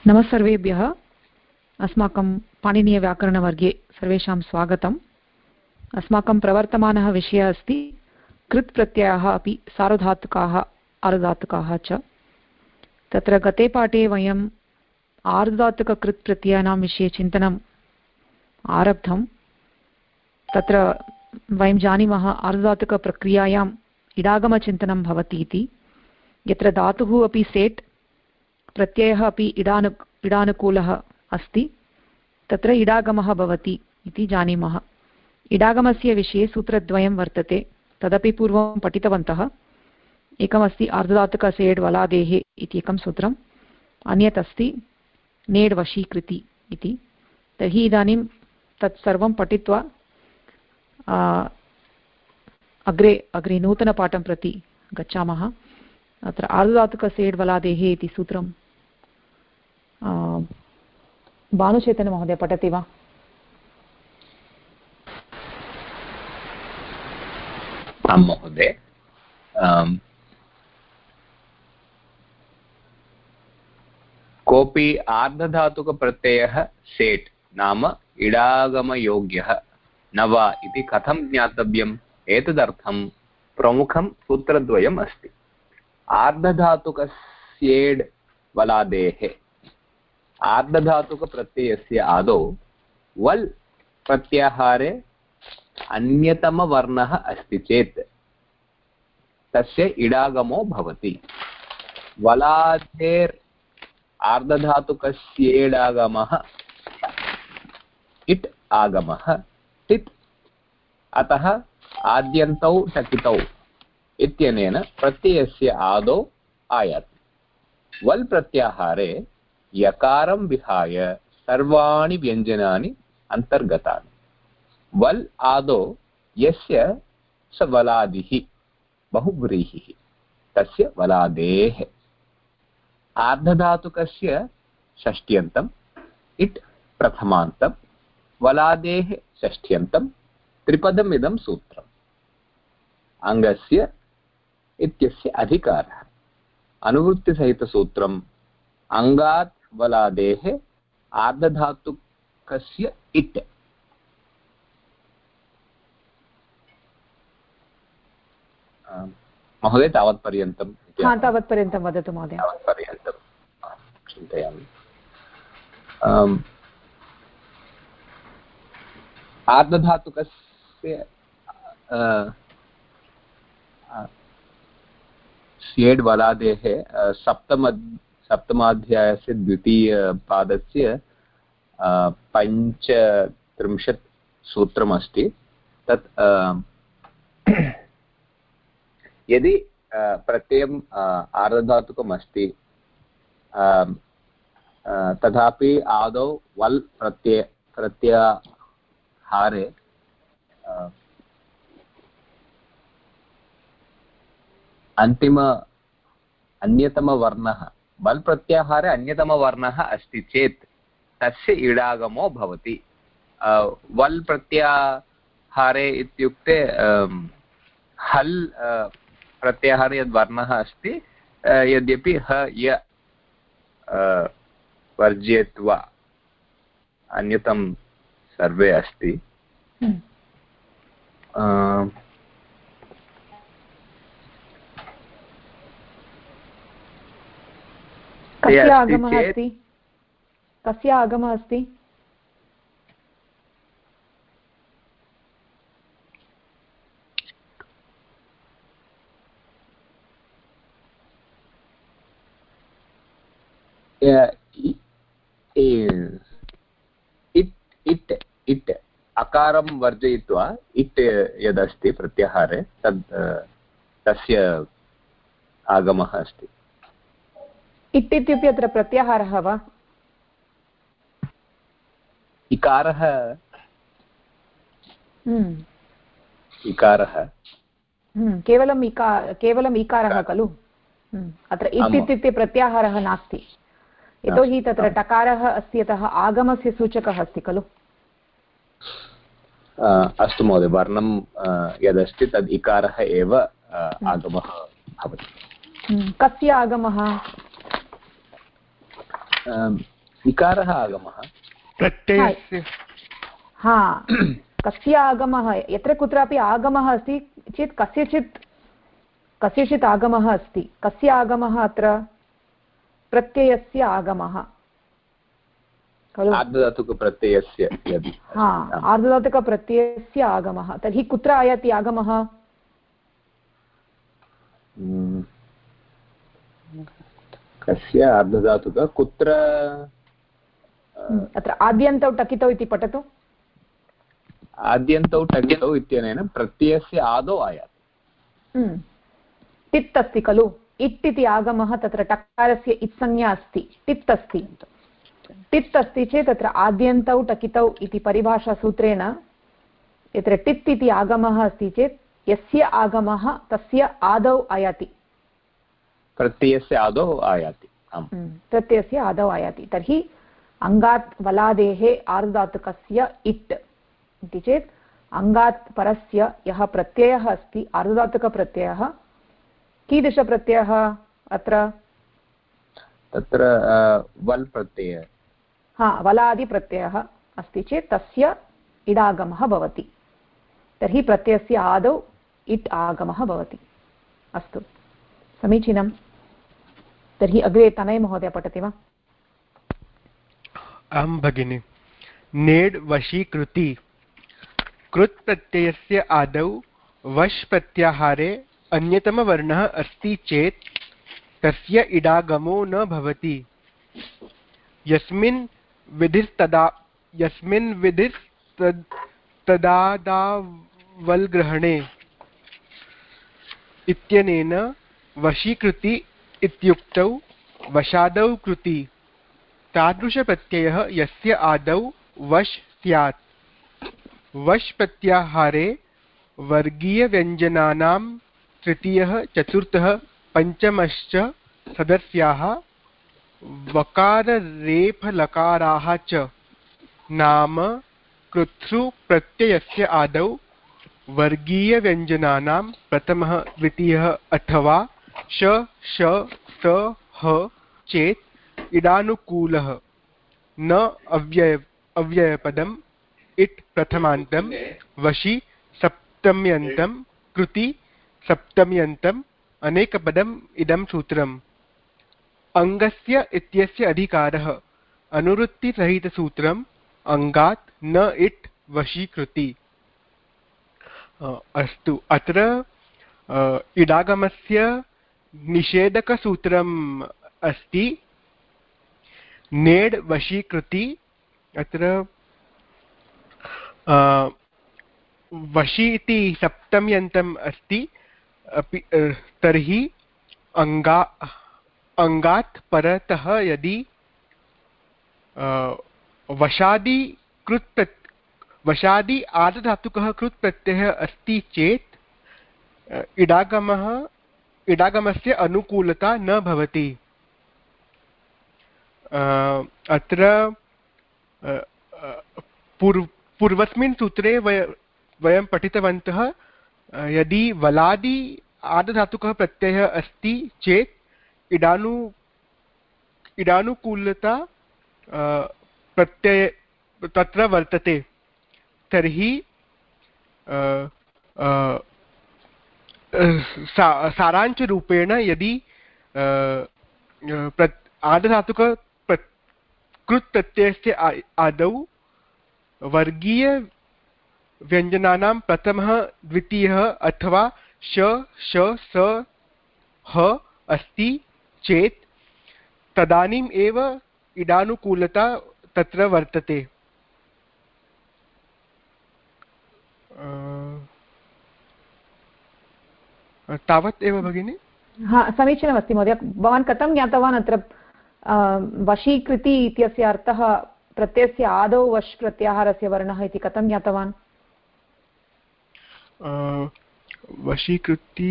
नमः सर्वेभ्यः। अस्माकं पाणिनीयव्याकरणवर्गे सर्वेषां स्वागतम्। अस्माकं प्रवर्तमानः विषयः अस्ति कृत् प्रत्ययाः अपि सार्वधातुकाः आर्धधातुकाः च। तत्र गते पाठे वयम् आर्धधातुककृत् प्रत्ययानां विषये चिन्तनम् आरब्धं। तत्र वयं जानीमः आर्धधातुकप्रक्रियायाम् इडागमचिन्तनं भवति इति, यत्र धातुः अपि सेट् प्रत्ययः अपि इडानुकूलः अस्ति, तत्र इडागमः भवति इति जानीमः। इडागमस्य विषये सूत्रद्वयं वर्तते, तदपि पूर्वं पठितवन्तः। एकमस्ति आर्धधातुकसेड् वलादेः इति एकं सूत्रम्, अन्यत् अस्ति नेड् वशीकृति इति। तर्हि इदानीं तत्सर्वं पठित्वा अग्रे नूतनपाठं प्रति गच्छामः। अत्र आर्धधातुकसेड् वलादेः इति सूत्रं भानुचैतन्यमहोदय पठति वा? आं महोदय। कोऽपि आर्धधातुकप्रत्ययः सेट् नाम इडागमयोग्यः न वा इति कथं ज्ञातव्यम्? एतदर्थं प्रमुखं सूत्रद्वयम् अस्ति। आर्धधातुकस्येड् वलादेः, आर्धधातुकप्रत्ययस्य आदौ वल् प्रत्याहारे अन्यतमवर्णः अस्ति चेत् तस्य इडागमो भवति। वलादेर् आर्धधातुकस्येडागमः इट् आगमः टित्, अतः आद्यन्तौ टकितौ इत्यनेन प्रत्ययस्य आदौ आयाति। वल् प्रत्याहारे यकारं विहाय सर्वाणि व्यञ्जनानि अन्तर्गतानि। वल् आदौ यस्य स वलादिः बहुव्रीहिः, तस्य वलादेः। आर्धधातुकस्य षष्ट्यन्तम् इट् प्रथमान्तं, वलादेः षष्ट्यन्तं, त्रिपदमिदं सूत्रम्। अङ्गस्य इत्यस्य अधिकारः। अनुवृत्तिसहितसूत्रम् अङ्गात् वलादेः आर्धधातुकस्य इट्। महोदय तावत्पर्यन्तं वदतु महोदय। तावत्पर्यन्तं चिन्तयामि। आर्धधातुकस्य स्येड् वलादेः सप्तमाध्यायस्य द्वितीयपादस्य 35 सूत्रमस्ति। तत् यदि प्रत्ययम् आर्धधातुकम् अस्ति तथापि आदौ वल् प्रत्याहारे अन्यतमवर्णः, वल् प्रत्याहारे अन्यतमवर्णः अस्ति चेत् तस्य इडागमो भवति। वल् प्रत्याहारे इत्युक्ते हल् प्रत्याहारे यद् वर्णः अस्ति, यद्यपि ह य वर्जयित्वा अन्यतं सर्वे अस्ति। कस्य आगमः अस्ति? कस्य आगमः अस्ति? इट् अकारं वर्जयित्वा इट् यदस्ति प्रत्याहारे तस्य आगमः अस्ति। इट् इत्युक्ते अत्र प्रत्याहारः वा? इकारः। इकारः केवलम् इकारः खलु? अत्र इट् इत्युक्ते प्रत्याहारः नास्ति, यतोहि तत्र टकारः अस्ति, अतः आगमस्य सूचकः अस्ति खलु। अस्तु महोदय, वर्णं यदस्ति तद् इकारः एव आगमः भवति। कस्य आगमः? इकारः आगमः प्रत्ययस्य हा कस्य आगमः यत्र कुत्रापि आगमः अस्ति चेत् कस्यचित् आगमः अस्ति कस्य आगमः अत्र प्रत्ययस्य आगमः खलु आर्धधातुकप्रत्ययस्य यदि हा आर्धधातुकप्रत्ययस्य आगमः तर्हि कुत्र आयाति आगमः कस्य आर्धधातुक कुत्र अत्र आद्यन्तौ टकितौ इति पठतु आद्यन्तौ टकितौ इत्यनेन प्रत्ययस्य आदौ आयाति टित् अस्ति खलु इट् इति आगमः तत्र टकारस्य इत्संज्ञा अस्ति टित् अस्ति टित् अस्ति चेत् तत्र आद्यन्तौ टकितौ इति परिभाषासूत्रेण यत्र टित् इति आगमः अस्ति चेत् यस्य आगमः तस्य आदौ आयाति प्रत्ययस्य आदौ आयाति प्रत्ययस्य आदौ आयाति तर्हि अङ्गात् वलादेः आर्धधातुकस्य इट् इति चेत् अङ्गात् परस्य यः प्रत्ययः अस्ति आर्धधातुकप्रत्ययः कीदृशप्रत्ययः अत्र तत्र वल् प्रत्ययः हा वलादिप्रत्ययः अस्ति चेत् तस्य इडागमः भवति तर्हि प्रत्ययस्य आदौ इट् आगमः भवति अस्तु समीचीनं तर्हि अग्रे तनय महोदय पठति वा आं भगिनि नेड् वशीकृति कृत् प्रत्ययस्य आदौ वश् प्रत्याहारे अन्यतमवर्णः अस्ति चेत् तस्य इडागमो न भवति यस्मिन् विधिस्तदादावल्ग्रहणे इत्यनेन वशीकृति इत्युक्तौ वशादौ कृति तादृशप्रत्ययः यस्य आदौ वश् स्यात् वश् प्रत्याहारे वर्गीयव्यञ्जनानां तृतीयः चतुर्थः पञ्चमश्च सदस्याः वकाररेफलकाराः च नाम कृत्सु प्रत्ययस्य आदौ वर्गीयव्यञ्जनानां प्रथमः द्वितीयः अथवा श श स ह चेत् इडानुकूलः न अव्ययपदम् इट् प्रथमान्तं वशि सप्तम्यन्तं कृति सप्तम्यन्तम् अनेकपदम् इदं सूत्रम् अङ्गस्य इत्यस्य अधिकारः अनुवृत्तिसहितसूत्रम् अङ्गात् न इट् वशीकृति अस्तु अत्र इडागमस्य निषेधकसूत्रम् अस्ति नेड् वशीकृति अत्र वशी इति सप्तम्यन्तम् अस्ति अपि तर्हि अङ्गात् परतः यदि वशादि आर्धधातुकः कृत् प्रत्ययः अस्ति चेत् इडागमस्य अनुकूलता न भवति अत्र पूर्वस्मिन् सूत्रे वयं पठितवन्तः यदि वलादि आर्धधातुकः प्रत्ययः अस्ति चेत् इडानुकूलता प्रत्यय तत्र वर्तते तर्हि सारांशरूपेण यदि आर्धधातुक कृत् प्रत्ययस्य आदौ वर्गीयव्यञ्जनानां प्रथमः द्वितीयः अथवा श श स ह अस्ति चेत् तदानीम् एव इडानुकूलता तत्र वर्तते तावत् एव भगिनि हा समीचीनमस्ति महोदय भवान् कथं ज्ञातवान् अत्र वशीकृति इत्यस्य अर्थः प्रत्ययस्य आदौ वश् प्रत्याहारस्य वर्णः इति कथं ज्ञातवान् वशीकृति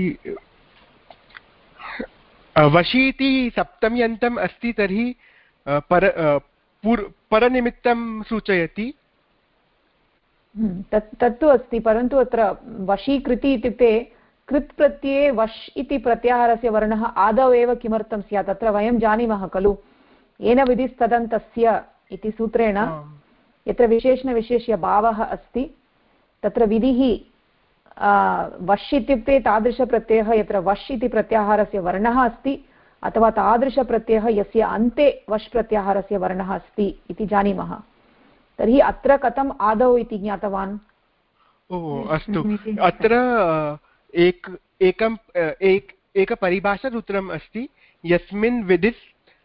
वशी इति सप्तम्यन्तम् अस्ति तर्हि परनिमित्तं सूचयति तत्तु अस्ति परन्तु अत्र वशीकृति इत्युक्ते कृत् प्रत्यये वश् इति प्रत्याहारस्य वर्णः आदौ एव किमर्थं स्यात् अत्र वयं जानीमः खलु येन विधिस्तदन्तस्य इति सूत्रेण यत्र विशेषणविशेष्य भावः अस्ति तत्र विधिः वश् इत्युक्ते तादृशप्रत्ययः यत्र वश् इति प्रत्याहारस्य वर्णः अस्ति अथवा तादृशप्रत्ययः यस्य अन्ते वश् प्रत्याहारस्य वर्णः अस्ति इति जानीमः। तर्हि अत्र कथम् आदौ इति ज्ञातवान्? अस्तु, अत्र एकपरिभाषासूत्रम् अस्ति यस्मिन् विधिस्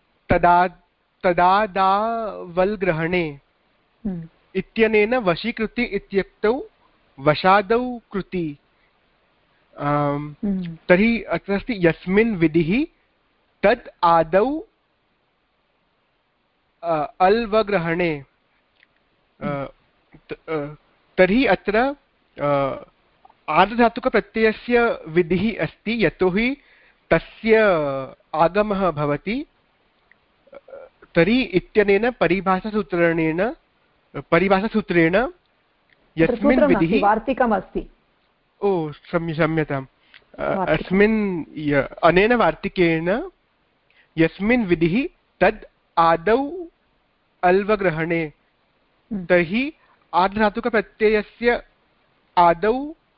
तदादावल्ग्रहणे इत्यनेन वशीकृति इत्युक्तौ वशादौ कृति। तर्हि अत्र अस्ति यस्मिन् विधिः तद् आदौ अल्वग्रहणे। तर्हि अत्र आर्धधातुकप्रत्ययस्य विधिः अस्ति यतोहि तस्य आगमः भवति। तर्हि इत्यनेन परिभाषासूत्रेण यस्मिन् विधिः वार्तिकमस्ति। क्षम्यताम्, अस्मिन् अनेन वार्तिकेन यस्मिन् विधिः तद् आदौ अल्वग्रहणे, तर्हि आर्धधातुकप्रत्ययस्य आदौ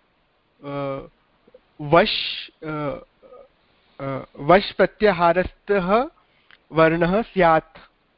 वश् प्रत्याहारस्थः वर्णः स्यात्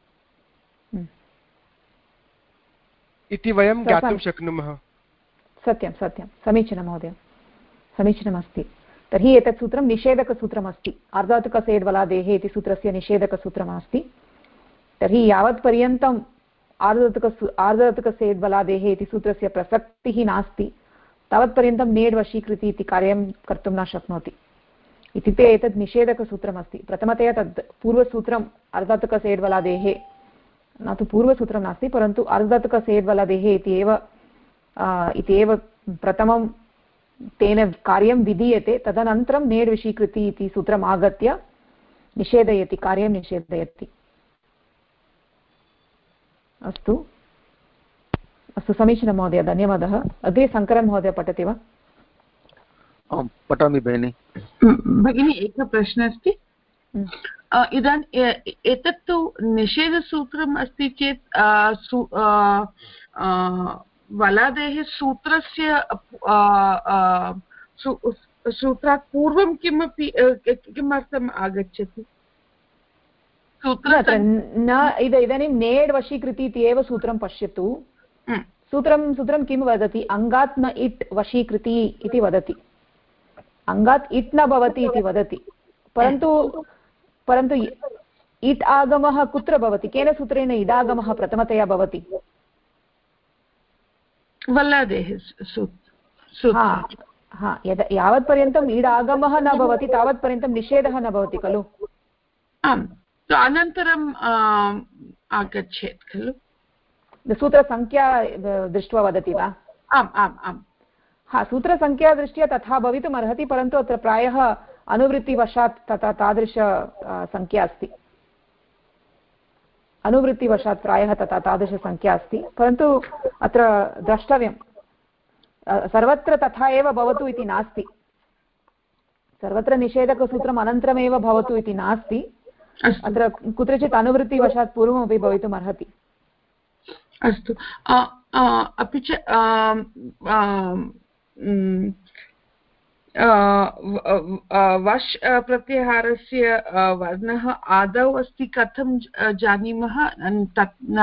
इति वयं ज्ञातुं शक्नुमः। सत्यं सत्यं, समीचीनं महोदय, समीचीनमस्ति। तर्हि एतत् सूत्रं निषेधकसूत्रमस्ति, आर्धधातुकसेड्बलादेः इति सूत्रस्य निषेधकसूत्रमस्ति। तर्हि यावत्पर्यन्तम् आर्धधातुकसेड्बलादेः इति सूत्रस्य प्रसक्तिः नास्ति तावत्पर्यन्तं नेड् वशीकृति इति कार्यं कर्तुं न शक्नोति। इत्युक्ते एतत् निषेधकसूत्रमस्ति। प्रथमतया तद् पूर्वसूत्रम् आर्धधातुकसेड्बलादेः, न तु पूर्वसूत्रं नास्ति परन्तु आर्धधातुकसेड्बलादेः इति एव प्रथमं तेन कार्यं विधीयते। तदनन्तरं नेड् वशीकृति इति सूत्रम् आगत्य निषेधयति, कार्यं निषेधयति। अस्तु अस्तु, समीचीनं महोदय, धन्यवादः। अग्रे शङ्करन् महोदय पठति वा? आं पठामि भगिनि। भगिनी, एकः प्रश्नः अस्ति। इदानीम् एतत् तु निषेधसूत्रम् अस्ति चेत् वलादेः सूत्रस्य सूत्रात् पूर्वं किमपि किमर्थम् आगच्छति? इदानीं नेड् वशीकृति इति एव सूत्रं पश्यतु। सूत्रं किं वदति? अङ्गात् न इट् वशीकृति इति वदति। अङ्गात् इट् न भवति इति वदति, परन्तु इट् आगमः कुत्र भवति? केन सूत्रेण इडागमः प्रथमतया भवति? वल्लादेः यावत्पर्यन्तम् इडागमः न भवति तावत्पर्यन्तं निषेधः न भवति खलु? आम्, अनन्तरम् आगच्छेत् खलु? सूत्रसङ्ख्या दृष्ट्वा वदति वा? आम् आम् आम्, सूत्रसङ्ख्यादृष्ट्या तथा भवितुम् अर्हति, परन्तु अत्र प्रायः अनुवृत्तिवशात् तादृश सङ्ख्या अस्ति। अनुवृत्तिवशात् प्रायः तादृशसङ्ख्या अस्ति, परन्तु अत्र द्रष्टव्यं सर्वत्र तथा एव भवतु इति नास्ति। सर्वत्र निषेधकसूत्रम् अनन्तरमेव भवतु इति नास्ति। अत्र कुत्रचित् अनुवृत्तिवशात् पूर्वमपि भवितुम् अर्हति। अस्तु, अपि च वश् प्रत्याहारस्य वर्णः आदौ अस्ति, कथं जानीमः? तत् न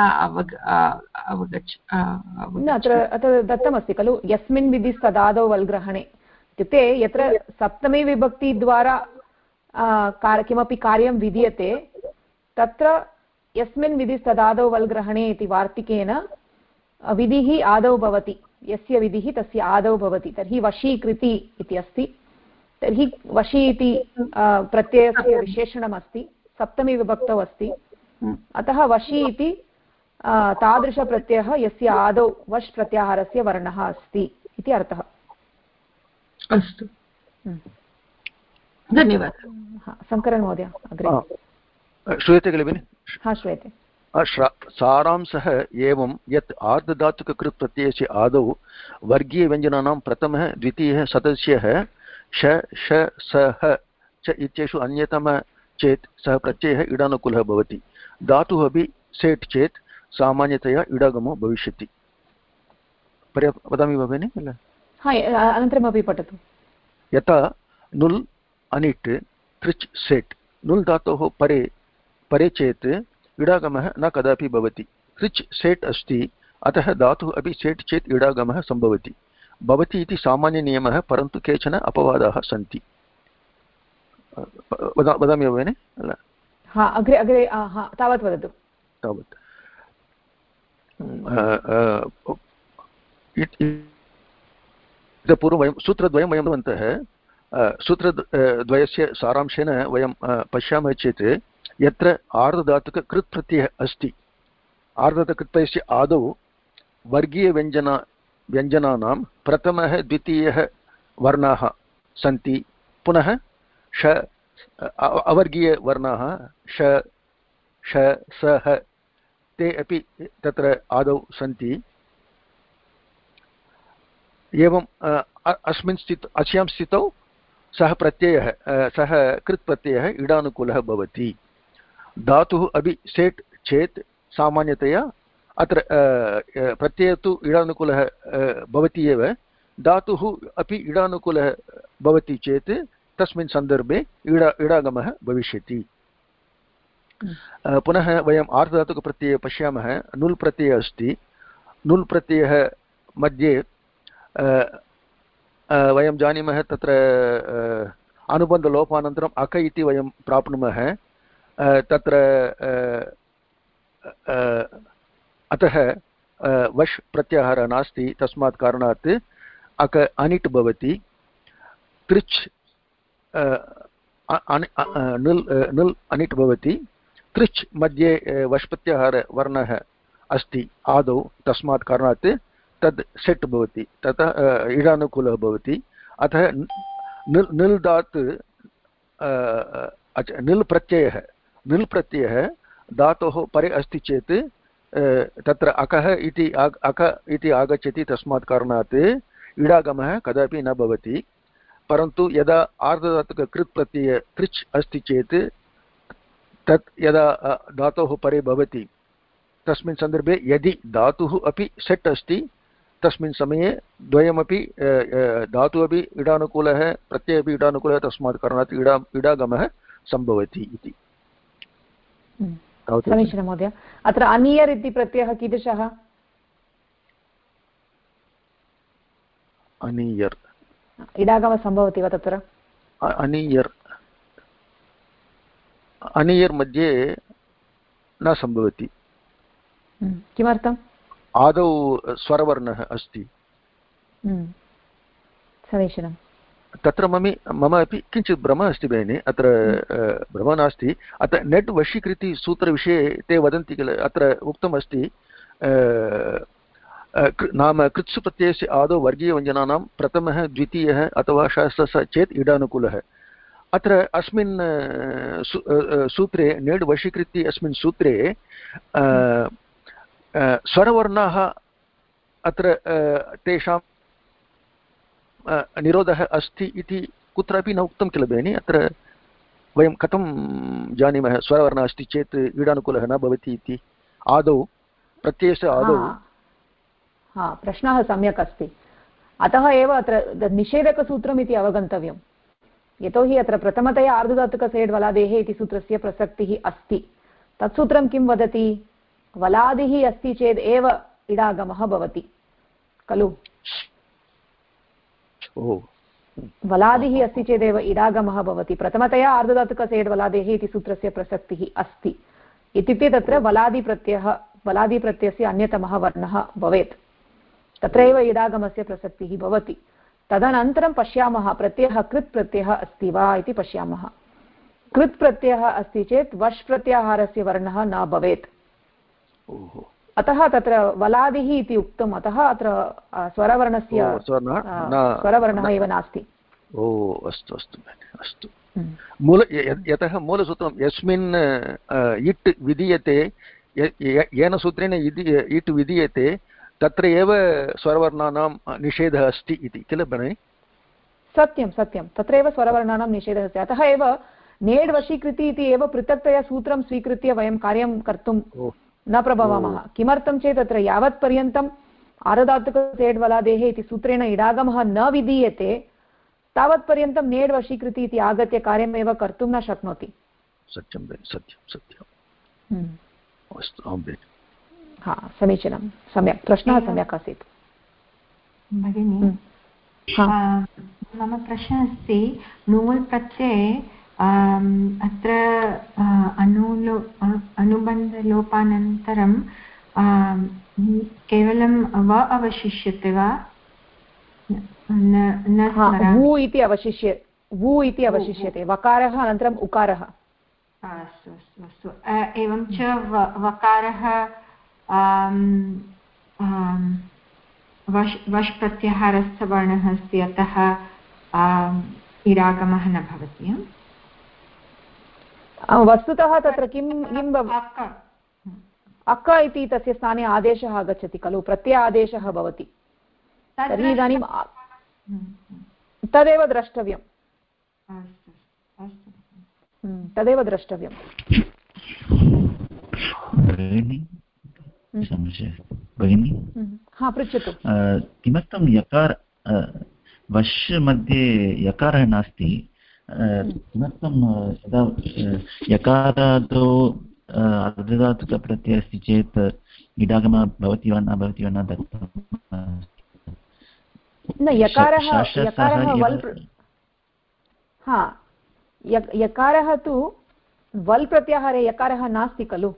अत्र दत्तमस्ति खलु, यस्मिन् विधिस्तदादौ वल्ग्रहणे। इत्युक्ते यत्र सप्तमी विभक्तिद्वारा किमपि कार्यं विधीयते तत्र यस्मिन् विधिस्तदादौ वल्ग्रहणे इति वार्तिकेन विधिः आदौ भवति, यस्य विधिः तस्य आदौ भवति। तर्हि वशीकृति इति अस्ति। तर्हि वशी इति प्रत्ययस्य विशेषणमस्ति, सप्तमी विभक्तौ अस्ति, अतः वशी इति तादृशप्रत्ययः यस्य आदौ वश् प्रत्याहारस्य वर्णः अस्ति इति अर्थः। अस्तु, धन्यवादः। शङ्करन् महोदय अग्रे। श्रूयते खलु भगिनि? श्रूयते। सारांशः एवं यत् आर्धधातुककृत् प्रत्ययस्य आदौ वर्गीयव्यञ्जनानां प्रथमः द्वितीयः सदस्यः श श सः च इत्येषु अन्यतमः चेत् सः प्रत्ययः इडानुकूलः भवति। धातुः अपि सेट् चेत् सामान्यतया इडागमो भविष्यति। वदामि वा भगिनि? अनन्तरमपि पठतु। यथा नुल् अनिट् तृच् सेट्। नुल् धातोः परे चेत् इडागमः न कदापि भवति। तृच् सेट् अस्ति, अतः धातुः अपि सेट् चेत् इडागमः सम्भवति। भवति इति सामान्यनियमः, परन्तु केचन अपवादाः सन्ति। वदामि वा भगिनि? अग्रे अग्रे तावत् वदतु। तावत् पूर्वं वयं सूत्रद्वयं वयं दत्तवन्तः। सूत्रद्वयस्य सारांशेन वयं पश्यामः चेत् यत्र आर्धधातुककृत् प्रत्ययः अस्ति, आर्धधातुकप्रत्ययस्य आदौ वर्गीयव्यञ्जनानां प्रथमः द्वितीयः वर्णाः सन्ति, पुनः अवर्गीयवर्णाः श ष सः ते अपि तत्र आदौ सन्ति। एवं अस्यां स्थितौ सः कृत् प्रत्ययः इडानुकूलः भवति। धातुः अपि सेट् चेत् सामान्यतया अत्र प्रत्ययः तु इडानुकूलः भवति एव, धातुः अपि इडानुकूलः भवति चेत् तस्मिन् सन्दर्भे इडागमः भविष्यति। पुनः वयम् आर्धधातुकप्रत्यये पश्यामः। नुल् प्रत्ययः अस्ति। नुल् प्रत्ययः मध्ये वयं जानीमः तत्र अनुबन्धलोपानन्तरम् अक इति वयं प्राप्नुमः। तत्र अतः वश् प्रत्याहारः नास्ति, तस्मात् कारणात् अक अनिट् भवति। तृच् नुल् अनिट् भवति। तृच् मध्ये वश् प्रत्याहारवर्णः अस्ति आदौ, तस्मात् कारणात् तद् सेट् भवति, ततः इडानुकूलः भवति। अतः निल् दात् निल् प्रत्ययः धातोः परे अस्ति चेत् तत्र अकः इति आगच्छति, तस्मात् कारणात् इडागमः कदापि न भवति। परन्तु यदा आर्धधातुककृत् प्रत्यय तृच् अस्ति चेत् तत् यदा धातोः परे भवति, तस्मिन् सन्दर्भे यदि धातुः अपि सेट् अस्ति, तस्मिन् समये द्वयमपि धातुः अपि इडानुकूलः, प्रत्ययः अपि इडानुकूलः, तस्मात् कारणात् इडागमः सम्भवति इति। समीचीनं महोदय। अत्र अनियर् इति प्रत्ययः कीदृशः? अनियर् इडागमः सम्भवति वा तत्र? अनियर् मध्ये न सम्भवति। किमर्थम्? आदौ स्वरवर्णः अस्ति। समीचीनं। तत्र मम अपि किञ्चित् भ्रमः अस्ति भगिनि। अत्र भ्रमः नास्ति। अत्र नेट् वशीकृति सूत्रविषये ते वदन्ति किल, अत्र उक्तमस्ति नाम कृत्सु प्रत्ययस्य आदौ वर्गीयव्यञ्जनानां प्रथमः द्वितीयः अथवा ष चेत् इडानुकूलः। अत्र अस्मिन् सूत्रे नेट् वशीकृति अस्मिन् सूत्रे स्वरवर्णाः अत्र तेषां निरोधः अस्ति इति कुत्रापि न उक्तं किल भगिनि। अत्र वयं कथं जानीमः स्वरवर्णः अस्ति चेत् इडानुकूलः न भवति इति? आदौ प्रत्ययस्य आदौ प्रश्नः सम्यक् अस्ति। अतः एव अत्र निषेधकसूत्रम् इति अवगन्तव्यं। यतोहि अत्र प्रथमतया आर्धधातुकसेड् वलादेः इति सूत्रस्य प्रसक्तिः अस्ति। तत् सूत्रं किं वदति? वलादिः अस्ति चेत् एव इडागमः भवति खलु? वलादिः अस्ति चेदेव इडागमः भवति। प्रथमतया आर्धधातुकसेड् वलादेः इति सूत्रस्य प्रसक्तिः अस्ति। इत्युक्ते तत्र वलादिप्रत्ययस्य अन्यतमः वर्णः भवेत्, तत्रैव इडागमस्य प्रसक्तिः भवति। तदनन्तरं पश्यामः प्रत्ययः कृत् प्रत्ययः अस्ति वा इति पश्यामः। कृत् प्रत्ययः अस्ति चेत् वश् प्रत्याहारस्य वर्णः न भवेत्। अतः तत्र वलादिः इति उक्तम्, अतः अत्र स्वरवर्णस्य स्वरवर्णः एव नास्ति। अस्तु अस्तु अस्तु। यतः मूलसूत्रं यस्मिन् इट् विधीयते, येन सूत्रेण इट् विधीयते, तत्र एव स्वरवर्णानां निषेधः अस्ति इति किल भगिनि? सत्यं सत्यं, तत्रैव स्वरवर्णानां निषेधः अस्ति। अतः एव नेड् वशीकृति इति एव पृथक्तया सूत्रं स्वीकृत्य वयं कार्यं कर्तुं न प्रभवामः। किमर्थं चेत् अत्र यावत्पर्यन्तम् आर्धधातुकसेड्वलादेः इति सूत्रेण इडागमः न विधीयते तावत्पर्यन्तं नेड् वशीकृति इति आगत्य कार्यमेव कर्तुं न शक्नोति। सत्यं सत्यं सत्यम् अस्तु हा समीचीनं सम्यक् प्रश्नः सम्यक् आसीत् भगिनि। मम प्रश्नः अस्ति नुवल् प्रत्यये अत्र अनुबन्धलोपानन्तरं केवलं व अवशिष्यते वा? वु इति अवशिष्यते वकारः अनन्तरम् उकारः। अस्तु अस्तु अस्तु। एवं च वकारः वश् प्रत्याहारस्थ वर्णः अस्ति अतः इडागमः न भवति। वस्तुतः तत्र किं अक इति तस्य स्थाने आदेशः आगच्छति खलु, प्रत्यय आदेशः भवति। तर्हि इदानीं तदेव द्रष्टव्यम्। तदेव द्रष्टव्यम्। भगिनी हा पृच्छतु। किमर्थं यकार वश् मध्ये यकारः नास्ति? किमर्थं यदा यकारादौ अर्धधातुकप्रत्ययः अस्ति चेत् इडागमः भवति वा न भवति वा न दत्तं। न यकारः वल् यकारः तु वल् प्रत्याहारे यकारः नास्ति खलु।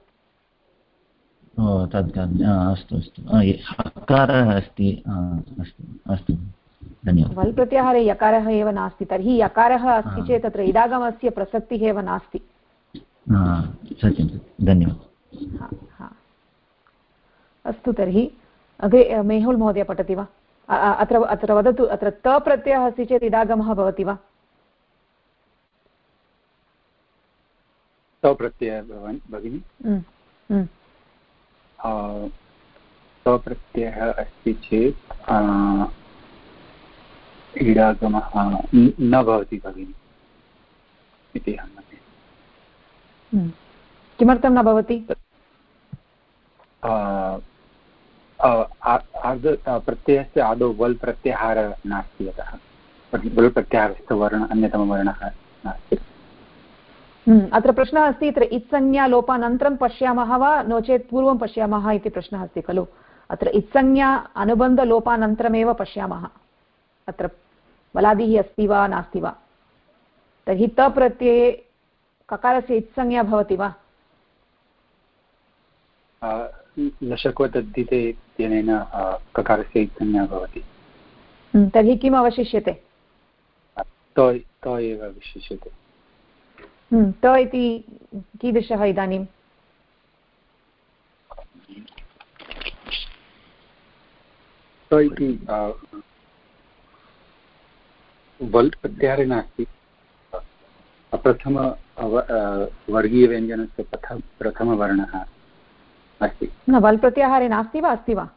तद् अस्तु अस्तु हकारः अस्ति अस्तु अस्तु धन्यवादः। वल् प्रत्याहारे यकारः एव नास्ति तर्हि यकारः अस्ति चेत् तत्र इडागमस्य प्रसक्तिः एव नास्ति। सत्यं धन्यवादः। अस्तु तर्हि अग्रे मेहुल् महोदय पठति वा? अत्र वदतु, अत्र त प्रत्ययः अस्ति चेत् इडागमः भवति वा? त प्रत्ययः भगिनि स्वप्रत्ययः अस्ति चेत् इडागमः न भवति भगिनि इति अहं मन्ये। किमर्थं न भवति? प्रत्ययस्य आदौ वल् प्रत्याहारः नास्ति, अतः वल् प्रत्याहारस्य अन्यतमवर्णः नास्ति। अत्र प्रश्नः अस्ति, अत्र इत्संज्ञा लोपानन्तरं पश्यामः वा नो चेत् पूर्वं पश्यामः इति प्रश्नः अस्ति खलु। अत्र इत्संज्ञा अनुबन्धलोपानन्तरमेव पश्यामः, अत्र बलादिः अस्ति वा नास्ति वा। तर्हि त प्रत्यये ककारस्य इत्संज्ञा भवति वा? लशक्वतद्धिते इत्यनेन ककारस्य इत्संज्ञा भवति। तर्हि किम् अवशिष्यते? त एव अवशिष्यते। त इति कीदृशः इदानीं? त इति वल् प्रत्याहारे नास्ति, प्रथम वर्गीयव्यञ्जनस्य प्रथमवर्णः अस्ति। न वल् प्रत्याहारे नास्ति वा अस्ति वा?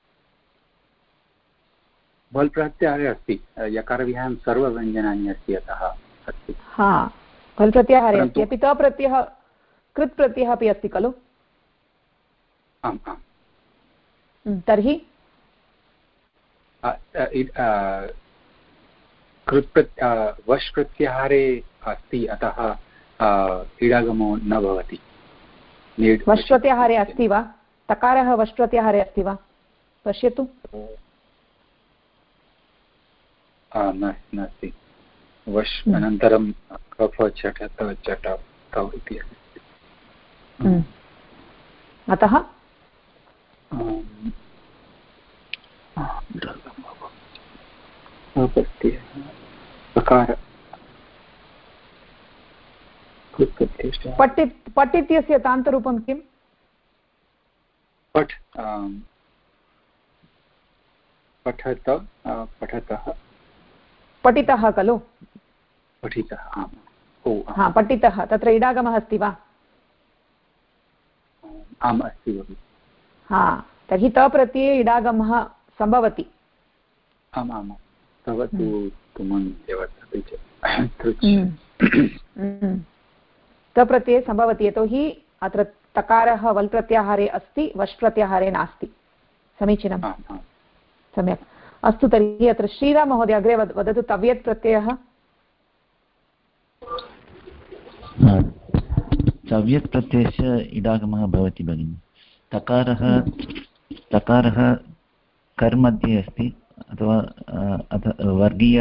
वल् प्रत्याहारे अस्ति, यकारविहारं सर्वव्यञ्जनानि अस्ति अतः अस्ति। वल् प्रत्याहारे अस्ति, अपि त प्रत्ययः कृत् प्रत्ययः अपि अस्ति खलु। आम् आम्। तर्हि वश् प्रत्याहारे अस्ति अतः इडागमो न भवति। वश् प्रत्याहारे अस्ति वा? तकारः वश् प्रत्याहारे अस्ति वा? पश्यतु। नास्ति। वश् अनन्तरं कफ चट त चट तौ इति अस्ति। अतः पट् इत्यस्य तान्तरूपं किम्? पठ् पठत पठतः पठितः खलु। पठितः पठितः, तत्र इडागमः अस्ति वा? आम् अस्ति। तर्हि त प्रत्यये इडागमः सम्भवति। आम् आम् तव तु तप्रत्यये सम्भवति, यतोहि अत्र तकारः वल् प्रत्याहारे अस्ति, वश् प्रत्याहारे नास्ति। समीचीनं, सम्यक्। अस्तु, तर्हि अत्र श्रीराम महोदय अग्रे वदतु। तव्यत् प्रत्ययः तव्यत् प्रत्ययस्य इडागमः भवति भगिनि। तकारः कर् मध्ये अस्ति अथवा वर्गीय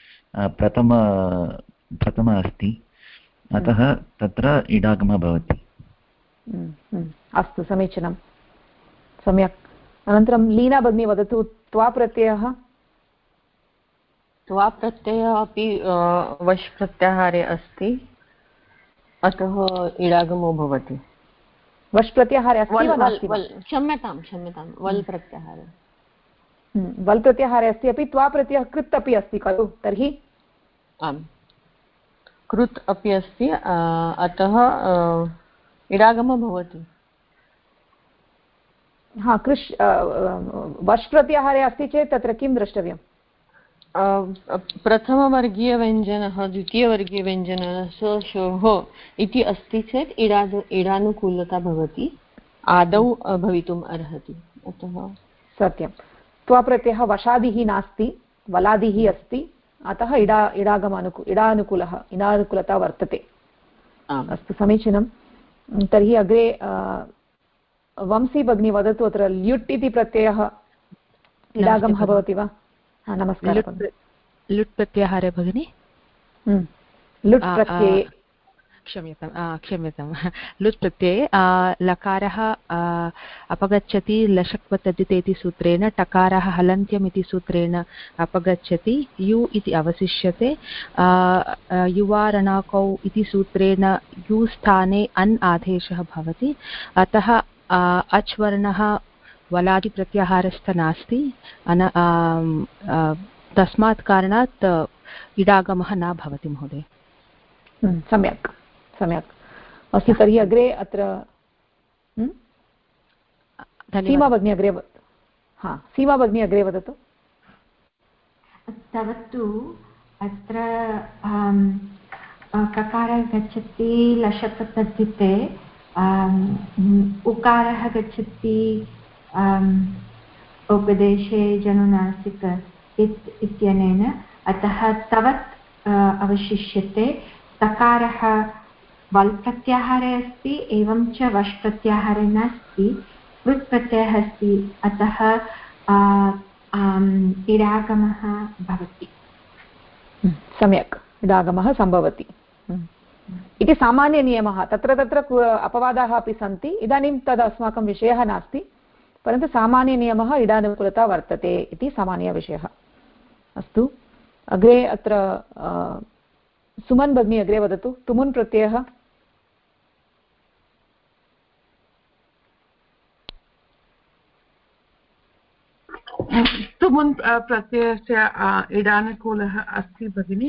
प्रथम अस्ति, अतः तत्र इडागमः भवति। अस्तु, समीचीनं, सम्यक्। अनन्तरं लीना भगिनी वदतु। त्वा प्रत्ययः अपि वश् प्रत्याहारे अस्ति, अतः इडागमो भवति। वश् प्रत्याहारे अस्ति वा नास्ति? क्षम्यतां वल् प्रत्याहारे। वल् प्रत्याहारे अस्ति, अपि त्वा प्रत्ययः कृत् अपि अस्ति खलु? तर्हि आम्, कृत् अपि अस्ति, अतः इडागमः भवति। हा, वश् प्रत्याहारे अस्ति चेत् तत्र किं द्रष्टव्यं? प्रथमवर्गीयव्यञ्जनः द्वितीयवर्गीयव्यञ्जनः शोः इति अस्ति चेत् इडानुकूलता भवति, आदौ भवितुम् अर्हति। अतः सत्यं, त्वप्रत्ययः वशादिः नास्ति, वलादिः अस्ति, अतः इडानुकूलता वर्तते। अस्तु, समीचीनं। तर्हि अग्रे वंशी भगिनी वदतु। अत्र ल्युट् इति प्रत्ययः इडागमः भवति वा? नमस्कारः। लुट् प्रत्याहारे भगिनि? लुट् प्रत्यये क्षम्यतां लुट् प्रत्यये लकारः अपगच्छति लशक्वतद्धिते सूत्रेण, टकारः हलन्त्यम् इति सूत्रेण अपगच्छति, यु इति अवशिष्यते, युवारणाकौ इति सूत्रेण यु स्थाने अन् आदेशः भवति, अतः अच् वर्णः वलादिप्रत्याहारस्थ नास्ति, तस्मात् कारणात् इडागमः न भवति महोदय। सम्यक् सम्यक्। अस्तु, तर्हि अग्रे अत्र सीमा भगिनी अग्रे सीमा भगिनी अग्रे वदतु। तवतु अत्र ककारः गच्छति लशपतद्धिते, उकारः गच्छति उपदेशे जनुनासिक इत्यनेन, अतः तवत् अवशिष्यते। तकारः वल् प्रत्याहारे अस्ति, एवं च वश् प्रत्याहारे नास्ति, कृत् प्रत्ययः अस्ति, अतः इडागमः भवति। सम्यक्, इडागमः सम्भवति इति सामान्यनियमः। तत्र अपवादाः अपि सन्ति, इदानीं तद् अस्माकं विषयः नास्ति, परन्तु सामान्यनियमः इडानुकूलता वर्तते इति सामान्यविषयः। अस्तु, अग्रे अत्र सुमन् भगिनी अग्रे वदतु। तुमुन् प्रत्ययः तुमुन् प्रत्ययस्य इडानुकूलः अस्ति भगिनि।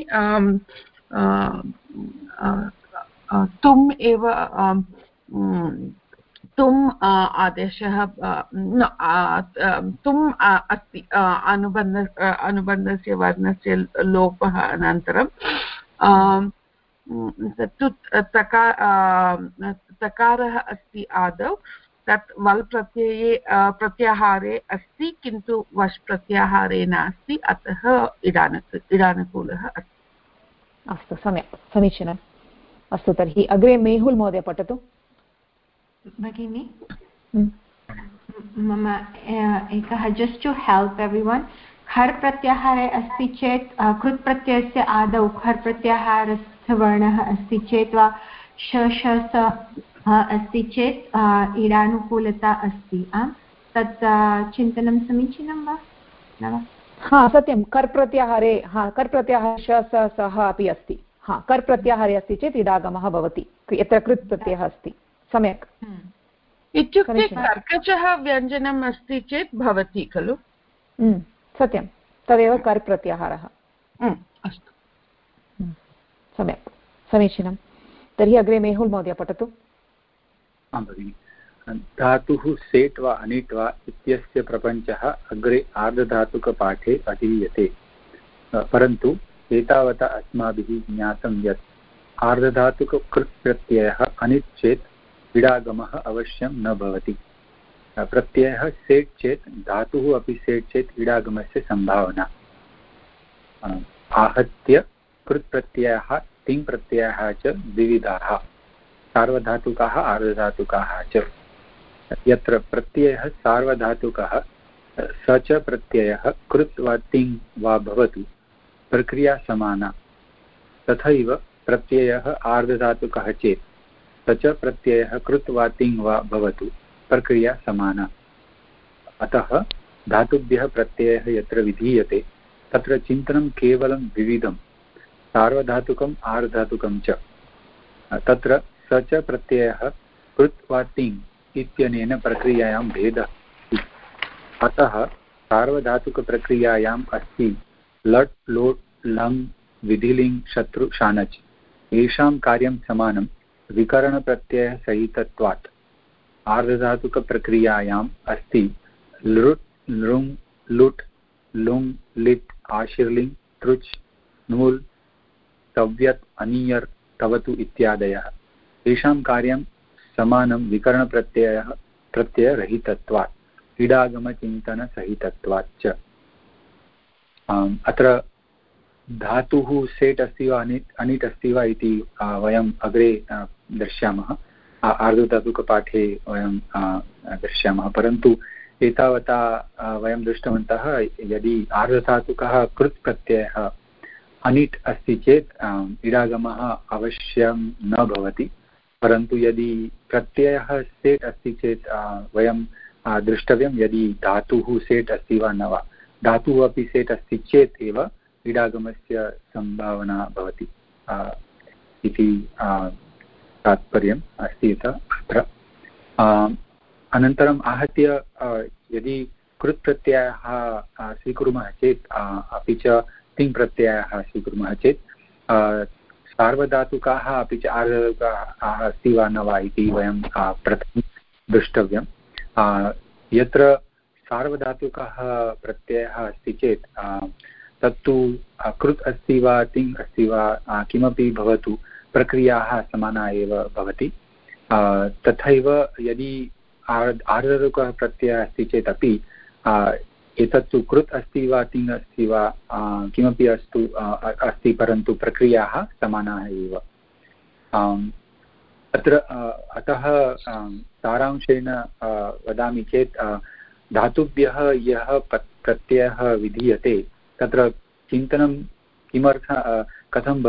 तुम् एव तुम् आदेशः तुम् अस्ति अनुबन्धस्य वर्णस्य लोपः अनन्तरं तकारः अस्ति आदौ, तत् वल् प्रत्याहारे अस्ति, किन्तु वश् प्रत्याहारे नास्ति, अतः इडानुकूलः अस्ति। अस्तु, सम्यक्, समीचीनम्। अस्तु, तर्हि अग्रे मेहुल् महोदय पठतु। भगिनि, मम एकः जस्ट् टु हेल्प् एव्रिवन्, खर् प्रत्याहारे अस्ति चेत् कृत् प्रत्ययस्य आदौ खर् प्रत्याहारस्थवर्णः अस्ति चेत् वा श अस्ति चेत् इडानुकूलता अस्ति। तत् चिन्तनं समीचीनं वा न वा? हा, सत्यं, कर् प्रत्याहारे सः अपि अस्ति। हा, कर् प्रत्याहारे अस्ति चेत् इडागमः भवति, यत्र कृत् प्रत्ययः अस्ति। सम्यक्। इत्युक्ते कर्कषः व्यञ्जनम् अस्ति चेत् भवति खलु? सत्यं, तदेव कर् प्रत्याहारः। अस्तु, सम्यक्, समीचीनं। तर्हि अग्रे मेहुल् महोदय पठतु। आं भगिनि। धातुः सेट् वा अनिट् वा इत्यस्य प्रपञ्चः अग्रे आर्धधातुकपाठे अधीयते, परन्तु एतावता अस्माभिः ज्ञातं यत् आर्धधातुककृत् प्रत्ययः अनिट् चेत् इडागमः अवश्यं न भवति। प्रत्ययः सेट् चेत् धातुः अपि सेट् चेत् इडागमस्य सम्भावना। आहत्य कृत् प्रत्ययः तिङ् प्रत्ययः च द्विविधाः, सार्वधातुकाः आर्धधातुकाः च। यत्र प्रत्ययः सार्वधातुकः स च प्रत्ययः कृत् वा तिङ् वा भवतु प्रक्रिया समाना। तथैव प्रत्ययः आर्धधातुकः चेत् स च प्रत्ययः कृत् वा तिङ् वा भवतु प्रक्रिया समाना। अतः धातुभ्यः प्रत्ययः यत्र विधीयते तत्र चिन्तनं केवलं द्विविधं, सार्वधातुकम् आर्धधातुकं च। तत्र स च प्रत्ययः कृत् वा तिङ् इत्यनेन प्रक्रियायां भेदः। अतः सार्वधातुकप्रक्रियायाम् अस्ति लट् लोट् लङ् विधिलिङ् शत्रु शानच्। येषां कार्यं समानं विकरणप्रत्ययसहितत्वात्। आर्धधातुकप्रक्रियायाम् अस्ति लृट् लृङ् लुट् लुङ् लिट् आशीर्लिङ् तृच् नूल् तव्यत् अनियर् तवतु इत्यादयः। तेषां कार्यं समानं प्रत्ययरहितत्वात् इडागमचिन्तनसहितत्वात् च। अत्र धातुः सेट् अस्ति वा अनिट् अस्ति वा इति वयम् अग्रे दर्शयामः, आर्धधातुकपाठे वयं दर्शयामः। परन्तु एतावता वयं दृष्टवन्तः यदि आर्धधातुकः कृत् प्रत्ययः अनिट् अस्ति चेत् इडागमः अवश्यं न भवति। परन्तु यदि प्रत्ययः सेट् अस्ति चेत् वयं द्रष्टव्यं यदि धातुः सेट् अस्ति वा न वा। धातुः अपि सेट् अस्ति चेत् एव इडागमस्य सम्भावना भवति इति तात्पर्यम् अस्ति अत्र। अनन्तरम् आहत्य यदि कृत् प्रत्ययः स्वीकुर्मः चेत् अपि च तिङ् प्रत्ययः स्वीकुर्मः चेत् सार्वधातुकाः अपि च आर्धधातुकाः अस्ति वा न वा इति वयं प्रथमं द्रष्टव्यं। यत्र सार्वधातुकः प्रत्ययः अस्ति चेत् तत्तु कृत् अस्ति वा तिङ् अस्ति वा किमपि भवतु प्रक्रियाः समाना एव भवति। तथैव यदि आर्धधातुकः प्रत्ययः अस्ति चेत् अपि एतत्तु कृत् अस्ति वा तिङ् अस्ति वा किमपि अस्ति परन्तु प्रक्रियाः समानाः एव। अतः सारांशेन वदामि चेत् धातुभ्यः यः प्रत्ययः विधीयते तत्र चिन्तनं कथं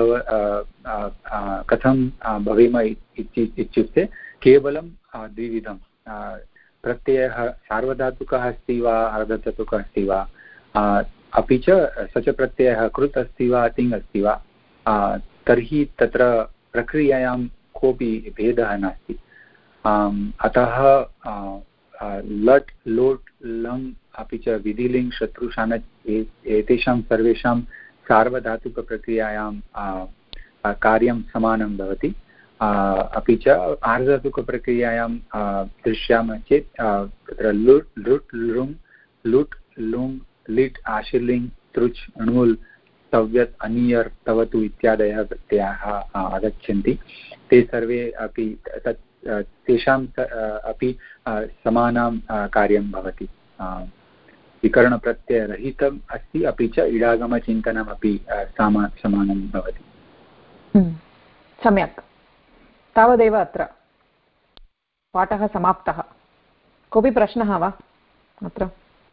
भवेम इत्युक्ते केवलं द्विविधं, प्रत्ययः सार्वधातुकः अस्ति वा आर्धधातुकः अस्ति वा, अपि च स च प्रत्ययः कृत् अस्ति वा तिङ् अस्ति वा, तर्हि तत्र प्रक्रियायां कोऽपि भेदः नास्ति। अतः लट् लोट् लङ् अपि च विधिलिङ् शत्रुशानच् एतेषां सर्वेषां सार्वधातुकप्रक्रियायां कार्यं समानं भवति। अपि च आर्धधातुकप्रक्रियायां दृश्यामः चेत् तत्र लुट् लुट् लृङ् लुट् लुङ् लिट् आशीर्लिङ् तृच् णुल् तव्यत् अनियर् तवतु इत्यादयः प्रत्ययाः आगच्छन्ति। ते सर्वे अपि तेषां अपि समानां कार्यं भवति। विकरणप्रत्ययरहितम् अस्ति अपि च इडागमचिन्तनमपि समानं भवति। सम्यक्, तावदेव अत्र पाठः समाप्तः। कोऽपि प्रश्नः वा अत्र?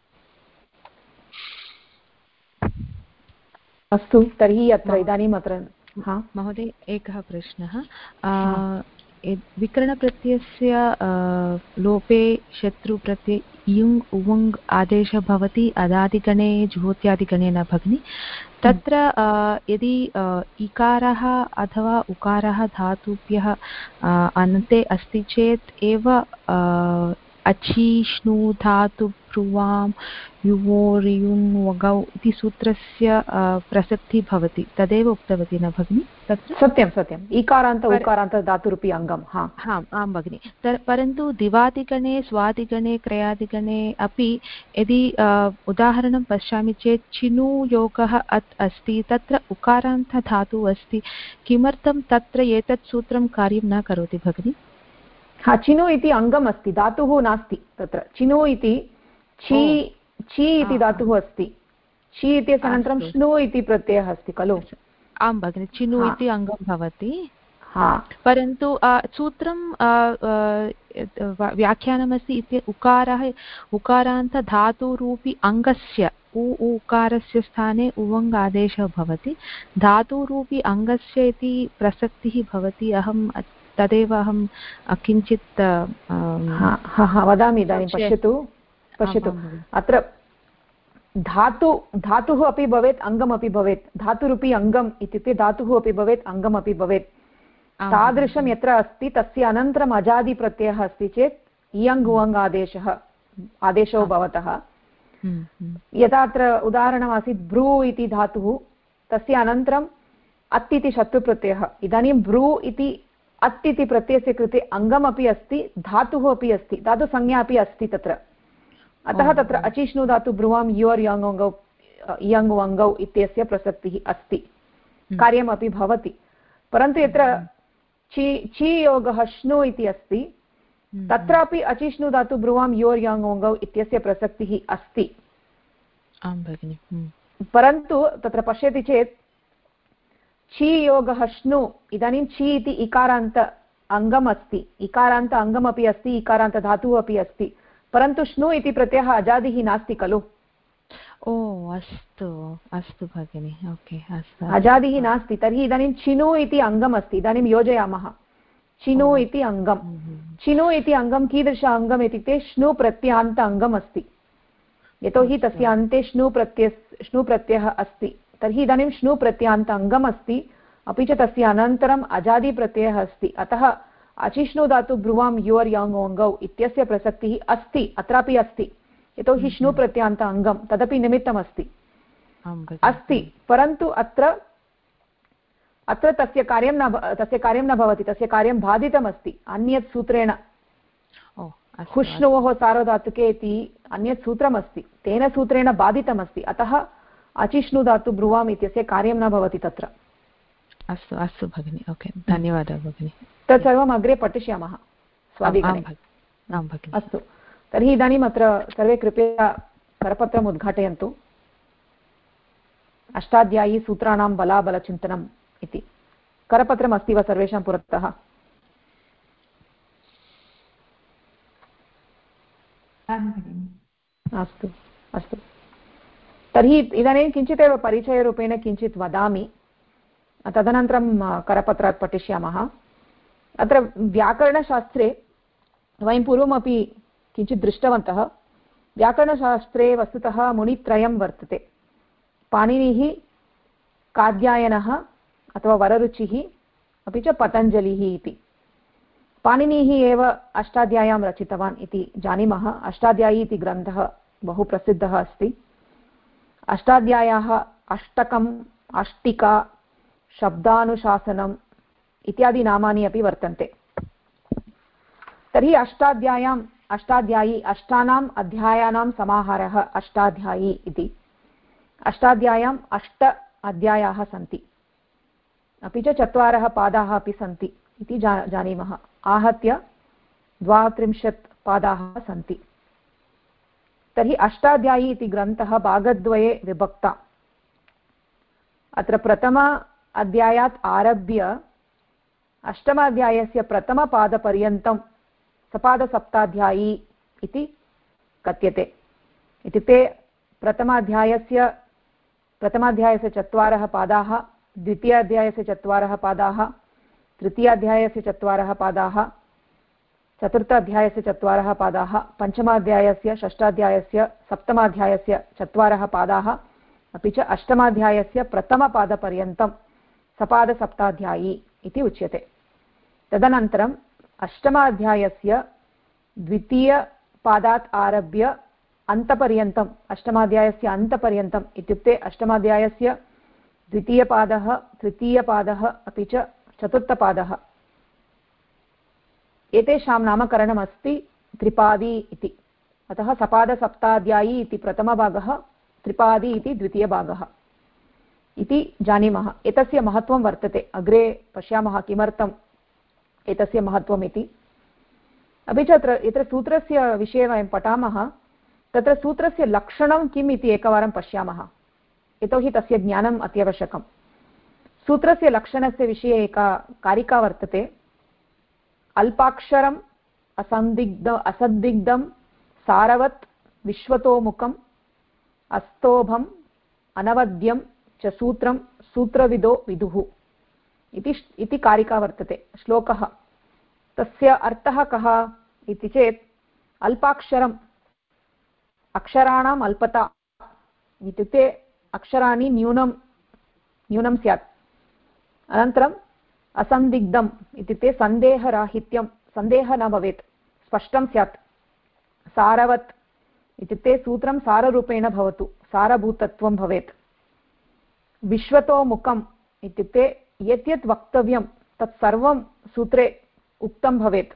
अस्तु, तर्हि अत्र इदानीम् अत्र महोदय एकः प्रश्नः। विकरणप्रत्ययस्य लोपे शत्रुप्रत्यय युङ् उवङ् आदेशः भवति अदादिगणे जुहोत्यादिगणे न भगिनि। तत्र यदि इकारः अथवा उकारः धातुभ्यः अन्ते अस्ति चेत् एव अचिष्णु धातु ब्रुवां युवोर्युन् वगौ इति सूत्रस्य प्रसक्तिः भवति तदेव उक्तवती न भगिनि तत्र सत्यं सत्यम् इकारान्त उकारान्त धातुरूपी अङ्गं आं भगिनि परन्तु दिवादिगणे स्वादिगणे क्रयादिगणे अपि यदि उदाहरणं पश्यामि चेत् चिनु योगः अस्ति तत्र उकारान्त धातुः अस्ति किमर्थं तत्र एतत् सूत्रं कार्यं न करोति भगिनि चिनु इति अङ्गम् अस्ति धातुः नास्ति तत्र चिनु इति ची इति धातुः अस्ति ची इत्यस्य अनन्तरं श्नु इति प्रत्ययः अस्ति खलु आं भगिनि चिनु इति अङ्गं भवति परन्तु सूत्रं व्याख्यानमस्ति इति उकारान्त धातुरूपी अङ्गस्य उकारस्य स्थाने उवङ् आदेशः भवति धातुरूपी अङ्गस्य इति प्रसक्तिः भवति अहं तदेव अहं किञ्चित् वदामि इदानीं पश्यतु अत्र धातुः अपि भवेत् अङ्गमपि भवेत् धातुरूपी अङ्गम् इत्युक्ते धातुः अपि भवेत् अङ्गमपि भवेत् तादृशं यत्र अस्ति तस्य अनन्तरम् अजादिप्रत्ययः अस्ति चेत् इयङ् उवङ् आदेशो भवतः यदा अत्र उदाहरणमासीत् ब्रू इति धातुः तस्य अनन्तरम् अत् इति शत्रुप्रत्ययः इदानीं ब्रू इति अत् इति प्रत्ययस्य कृते अङ्गमपि अस्ति धातुः अपि अस्ति धातुसंज्ञा अपि अस्ति तत्र अतः तत्र अचिष्णु धातु ब्रुवां योर् इयङ् वङ्गौ इत्यस्य प्रसक्तिः अस्ति कार्यमपि भवति परन्तु यत्र ची योगः श्नु इति अस्ति तत्रापि अचिष्णु धातु ब्रुवां योर् इयङ् वङ्गौ इत्यस्य प्रसक्तिः अस्ति परन्तु तत्र पश्यति चेत् ची योगः श्नु इदानीं ची इति इकारान्त अङ्गम् अस्ति इकारान्त अङ्गमपि अस्ति इकारान्त धातुः अपि अस्ति परन्तु श्नु इति प्रत्ययः अजादिः नास्ति खलु अस्तु भगिनि ओके अस्तु अजादिः नास्ति तर्हि इदानीं चिनु इति अङ्गम् अस्ति इदानीं योजयामः चिनु इति अङ्गं चिनु इति अङ्गं कीदृश अङ्गम् इत्युक्ते श्नु प्रत्ययान्त अङ्गम् अस्ति यतोहि तस्य अन्ते श्नु प्रत्ययः अस्ति तर्हि इदानीं श्नु प्रत्ययान्त अङ्गम् अस्ति अपि च तस्य अनन्तरम् अजादिप्रत्ययः अस्ति अतः अचिष्णु धातु ब्रुवां योर् इयङ् वङ्गौ इत्यस्य प्रसक्तिः अस्ति अत्रापि अस्ति यतोहि श्नु प्रत्ययान्त अङ्गं तदपि निमित्तमस्ति अस्ति परन्तु अत्र तस्य कार्यं न भवति तस्य कार्यं बाधितमस्ति अन्यत् सूत्रेण हुष्णोः सार्वधातुके इति अन्यत् सूत्रमस्ति तेन सूत्रेण बाधितमस्ति अतः अचिष्णु धातु ब्रुवाम् इत्यस्य कार्यं न भवति तत्र अस्तु भगिनि ओके धन्यवादः भगिनि तत्सर्वम् अग्रे पठिष्यामः स्वादिगणे अस्तु तर्हि इदानीम् अत्र सर्वे कृपया करपत्रम् उद्घाटयन्तु अष्टाध्यायी सूत्राणां बलाबलचिन्तनम् इति करपत्रम् अस्ति वा सर्वेषां पुरतः अस्तु अस्तु तर्हि इदानीं किञ्चिदेव परिचयरूपेण किञ्चित् वदामि तदनन्तरं करपत्रात् पठिष्यामः अत्र व्याकरणशास्त्रे वयं पूर्वमपि किञ्चित् दृष्टवन्तः व्याकरणशास्त्रे वस्तुतः मुनित्रयं वर्तते पाणिनिः कात्यायनः अथवा वररुचिः अपि च पतञ्जलिः इति पाणिनिः एव अष्टाध्यायीं रचितवान् इति जानीमः अष्टाध्यायी इति ग्रन्थः बहु प्रसिद्धः अस्ति अष्टाध्याय्याः अष्टकम् अष्टिका शब्दानुशासनम् इत्यादि नामानि अपि वर्तन्ते तर्हि अष्टाध्यायी अष्टानाम् अध्यायानां समाहारः अष्टाध्यायी इति अष्टाध्याय्याम् अष्ट अध्यायाः सन्ति अपि च 4 पादाः अपि सन्ति इति जानीमः आहत्य 32 पादाः सन्ति तर्हि अष्टाध्यायी इति ग्रन्थः भागद्वये विभक्ता अत्र प्रथम अध्यायात् आरभ्य अष्टमाध्यायस्य प्रथमपादपर्यन्तं सपादसप्ताध्यायी इति कथ्यते इत्युक्ते प्रथमाध्यायस्य 4 पादाः द्वितीयाध्यायस्य 4 पादाः तृतीयाध्यायस्य 4 पादाः चतुर्थाध्यायस्य 4 पादाः पञ्चमाध्यायस्य षष्ठाध्यायस्य सप्तमाध्यायस्य 4 पादाः अपि च अष्टमाध्यायस्य प्रथमपादपर्यन्तं सपादसप्ताध्यायी इति उच्यते तदनन्तरम् अष्टमाध्यायस्य द्वितीय पादात् आरभ्य अन्तपर्यन्तम् अष्टमाध्यायस्य अन्तपर्यन्तम् इत्युक्ते अष्टमाध्यायस्य द्वितीयपादः तृतीयपादः अपि च चतुर्थपादः एतेषां नामकरणमस्ति त्रिपादी इति। अतः सपादसप्ताध्यायी इति प्रथमभागः त्रिपादी इति द्वितीयभागः इति जानीमः। एतस्य महत्त्वं वर्तते, अग्रे पश्यामः किमर्थम् एतस्य महत्त्वम् इति। अपि च यत्र सूत्रस्य विषये वयं पठामः तत्र सूत्रस्य लक्षणं किम् इति एकवारं पश्यामः, यतोहि तस्य ज्ञानम् अत्यावश्यकं। सूत्रस्य लक्षणस्य विषये एका कारिका वर्तते। अल्पाक्षरम् असन्दिग्धं सारवत् विश्वतोमुखम् अस्तोभम् अनवद्यं च सूत्रं सूत्रविदो विदुः इति कारिका वर्तते, श्लोकः। तस्य अर्थः कः इति चेत् अल्पाक्षरम् अक्षराणाम् अल्पता इत्युक्ते अक्षराणि न्यूनं स्यात्। अनन्तरम् असन्दिग्धम् इत्युक्ते सन्देहराहित्यं, सन्देहः न भवेत्, स्पष्टं स्यात्। सारवत् इत्युक्ते सूत्रं साररूपेण भवतु, सारभूतत्वं भवेत्। विश्वतोमुखम् इत्युक्ते यत् यत् वक्तव्यं तत्सर्वं सूत्रे उक्तं भवेत्।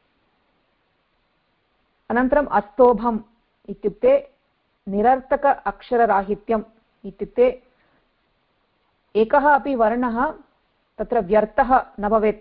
अनन्तरम् अस्तोभम् इत्युक्ते निरर्थक अक्षरराहित्यम् इत्युक्ते एकः अपि वर्णः तत्र व्यर्थः न भवेत्,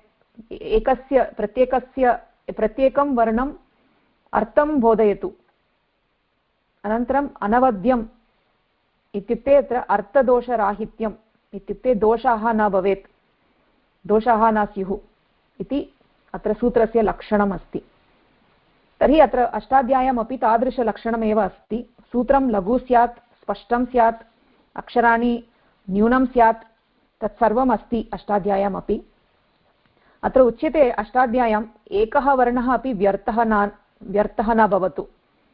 प्रत्येकं वर्णम् अर्थं बोधयतु। अनन्तरम् अनवद्यम् इत्युक्ते अत्र अर्थदोषराहित्यम् इत्युक्ते दोषाः न भवेत्, दोषाः न स्युः इति अत्र सूत्रस्य लक्षणम् अस्ति। तर्हि अत्र अष्टाध्याय्यामपि तादृशलक्षणमेव अस्ति। सूत्रं लघु स्यात्, स्पष्टं स्यात्, अक्षराणि न्यूनं स्यात्, तत्सर्वम् अस्ति अष्टाध्याय्यामपि। अत्र उच्यते अष्टाध्याय्याम् एकः वर्णः अपि व्यर्थः न भवतु।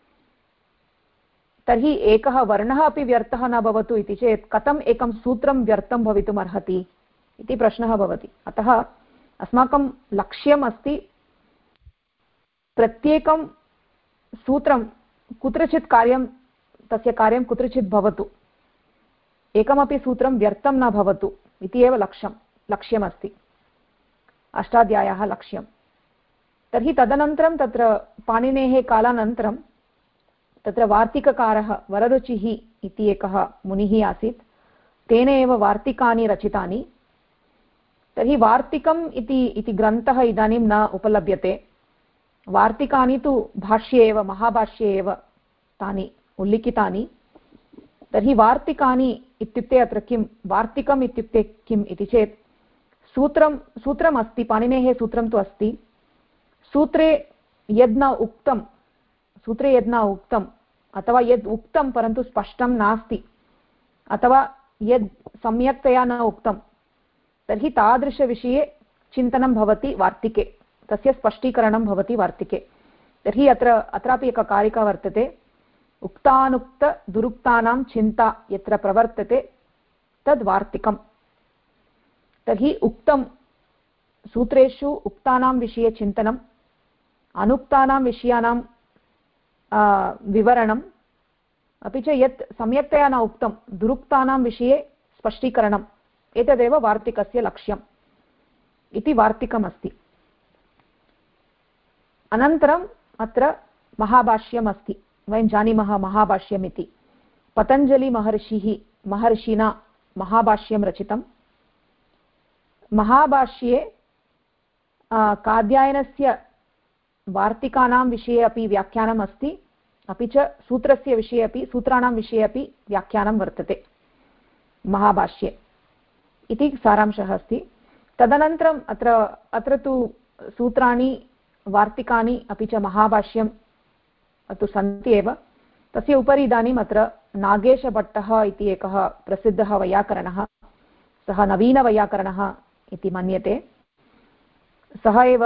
तर्हि एकः वर्णः अपि व्यर्थः न भवतु इति चेत् कथम् एकं सूत्रं व्यर्थं भवितुम् अर्हति इति प्रश्नः भवति। अतः अस्माकं लक्ष्यम् अस्ति प्रत्येकं सूत्रं कुत्रचित् तस्य कार्यं कुत्रचित् भवतु, एकमपि सूत्रं व्यर्थं न भवतु इति एव लक्ष्यमस्ति, अष्टाध्याय्याः लक्ष्यं। तर्हि तदनन्तरं तत्र पाणिनेः कालानन्तरं तत्र वार्तिककारः वररुचिः इति एकः मुनिः आसीत्, तेन एव वार्तिकानि रचितानि। तर्हि वार्तिकम् इति ग्रन्थः इदानीं न उपलभ्यते। वार्तिकानि तु भाष्ये एव, महाभाष्ये एव तानि उल्लिखितानि। तर्हि वार्तिकानि इत्युक्ते अत्र किं, वार्तिकम् इत्युक्ते किम् इति चेत् सूत्रम् अस्ति, पाणिनेः सूत्रं तु अस्ति। सूत्रे यद् न उक्तम् अथवा यद् उक्तं परन्तु स्पष्टं नास्ति, अथवा यद् सम्यक्तया न उक्तं, तर्हि तादृशविषये चिन्तनं भवति वार्तिके, तस्य स्पष्टीकरणं भवति वार्तिके। तर्हि अत्रापि एका कारिका वर्तते, उक्तानुक्तदुरुक्तानां चिन्ता यत्र प्रवर्तते तद् वार्तिकम्। तर्हि उक्तं सूत्रेषु उक्तानां विषये चिन्तनम्, अनुक्तानां विषयाणां विवरणम्, अपि च यत् सम्यक्तया न उक्तं दुरुक्तानां विषये स्पष्टीकरणम्, एतदेव वार्तिकस्य लक्ष्यम् इति वार्तिकमस्ति। अनन्तरम् अत्र महाभाष्यम् अस्ति, वयं जानीमः महाभाष्यम् इति। महर्षिना महाभाष्यं रचितं। महाभाष्ये कात्यायनस्य वार्तिकानां विषये अपि व्याख्यानम् अस्ति, अपि च सूत्रस्य विषये अपि, सूत्राणां विषये अपि व्याख्यानं वर्तते महाभाष्ये इति सारांशः अस्ति। तदनन्तरम् अत्र तु सूत्राणि, वार्तिकानि अपि च महाभाष्यं तु सन्ति एव। तस्य उपरि इदानीम् अत्र नागेशभट्टः इति एकः प्रसिद्धः वैयाकरणः, सः नवीनवैयाकरणः इति मन्यते। सः एव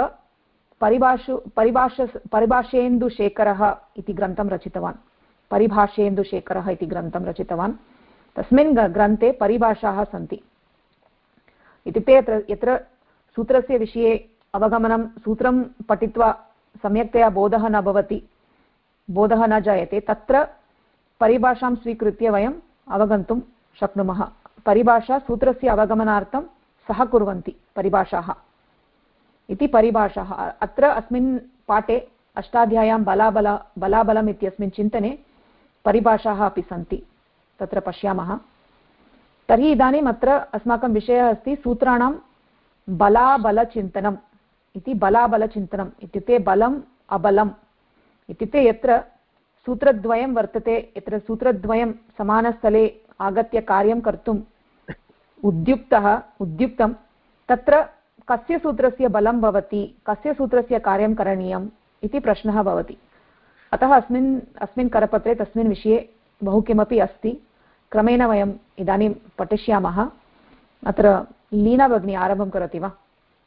परिभाषेन्दुशेखरः इति ग्रन्थं रचितवान्। परिभाषेन्दुशेखरः इति ग्रन्थं रचितवान्। तस्मिन् ग्रन्थे परिभाषाः सन्ति। इत्युक्ते यत्र सूत्रस्य विषये अवगमनं, सूत्रं पठित्वा सम्यक्तया बोधः न भवति, बोधः न जायते तत्र परिभाषां स्वीकृत्य वयम् अवगन्तुं शक्नुमः। परिभाषा सूत्रस्य अवगमनार्थं सहकुर्वन्ति परिभाषाः इति परिभाषाः। अत्र अस्मिन् पाठे अष्टाध्याय्यां बलाबलम् इत्यस्मिन् चिन्तने परिभाषाः अपि सन्ति, तत्र पश्यामः। तर्हि इदानीम् अत्र अस्माकं विषयः अस्ति सूत्राणां बलाबलचिन्तनम् इति। बलाबलचिन्तनम् इत्युक्ते बलम् अबलम् इत्युक्ते यत्र सूत्रद्वयं वर्तते, यत्र सूत्रद्वयं समानस्थले आगत्य कार्यं कर्तुम् उद्युक्तं तत्र कस्य सूत्रस्य बलं भवति, कस्य सूत्रस्य कार्यं करणीयम् इति प्रश्नः भवति। अतः अस्मिन् करपत्रे तस्मिन् विषये बहु किमपि अस्ति। क्रमेण वयम् इदानीं पठिष्यामः। अत्र लीना भगिनी आरम्भं करोति वा?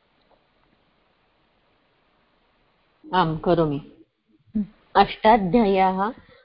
आं करोमि। अष्टाध्याय्याः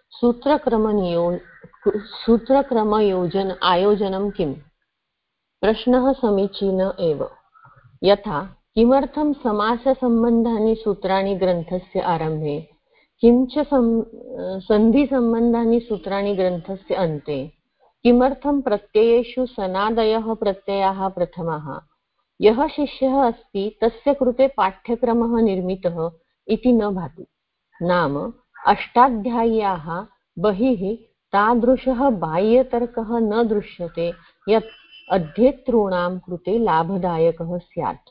आयोजनं किम्? प्रश्नः समीचीनः एव। यथा किमर्थं समाससम्बन्धानि सूत्राणि ग्रन्थस्य आरम्भे, किञ्च सन्धिसम्बन्धानि सूत्राणि ग्रन्थस्य अन्ते, किमर्थं प्रत्ययेषु सनादयः प्रत्ययाः प्रथमाः, यः शिष्यः अस्ति तस्य कृते पाठ्यक्रमः निर्मितः इति न भाति। नाम अष्टाध्याय्याः बहिः तादृशः बाह्यतर्कः न दृश्यते यत् अध्येतॄणां कृते लाभदायकः स्यात्।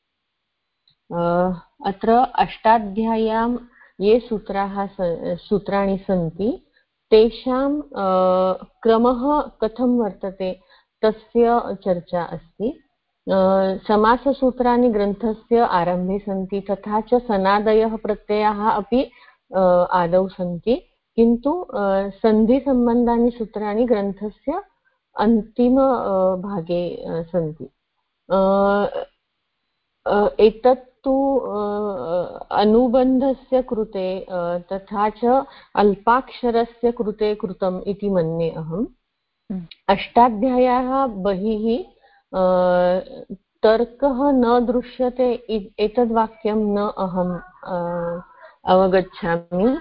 अत्र अष्टाध्याय्यां ये सूत्राणि सन्ति तेषां क्रमः कथं वर्तते तस्य चर्चा अस्ति। समाससूत्राणि ग्रन्थस्य आरम्भे सन्ति, तथा च सनादयः प्रत्ययाः अपि आदौ सन्ति, किन्तु सन्धिसम्बन्धानि सूत्राणि ग्रन्थस्य अन्तिम भागे सन्ति। एतत्तु अनुबन्धस्य कृते तथा च अल्पाक्षरस्य कृते कृतम् इति मन्ये अहम्। अष्टाध्याय्याः बहिः तर्कः न दृश्यते एतद्वाक्यं न अहम् अवगच्छामि।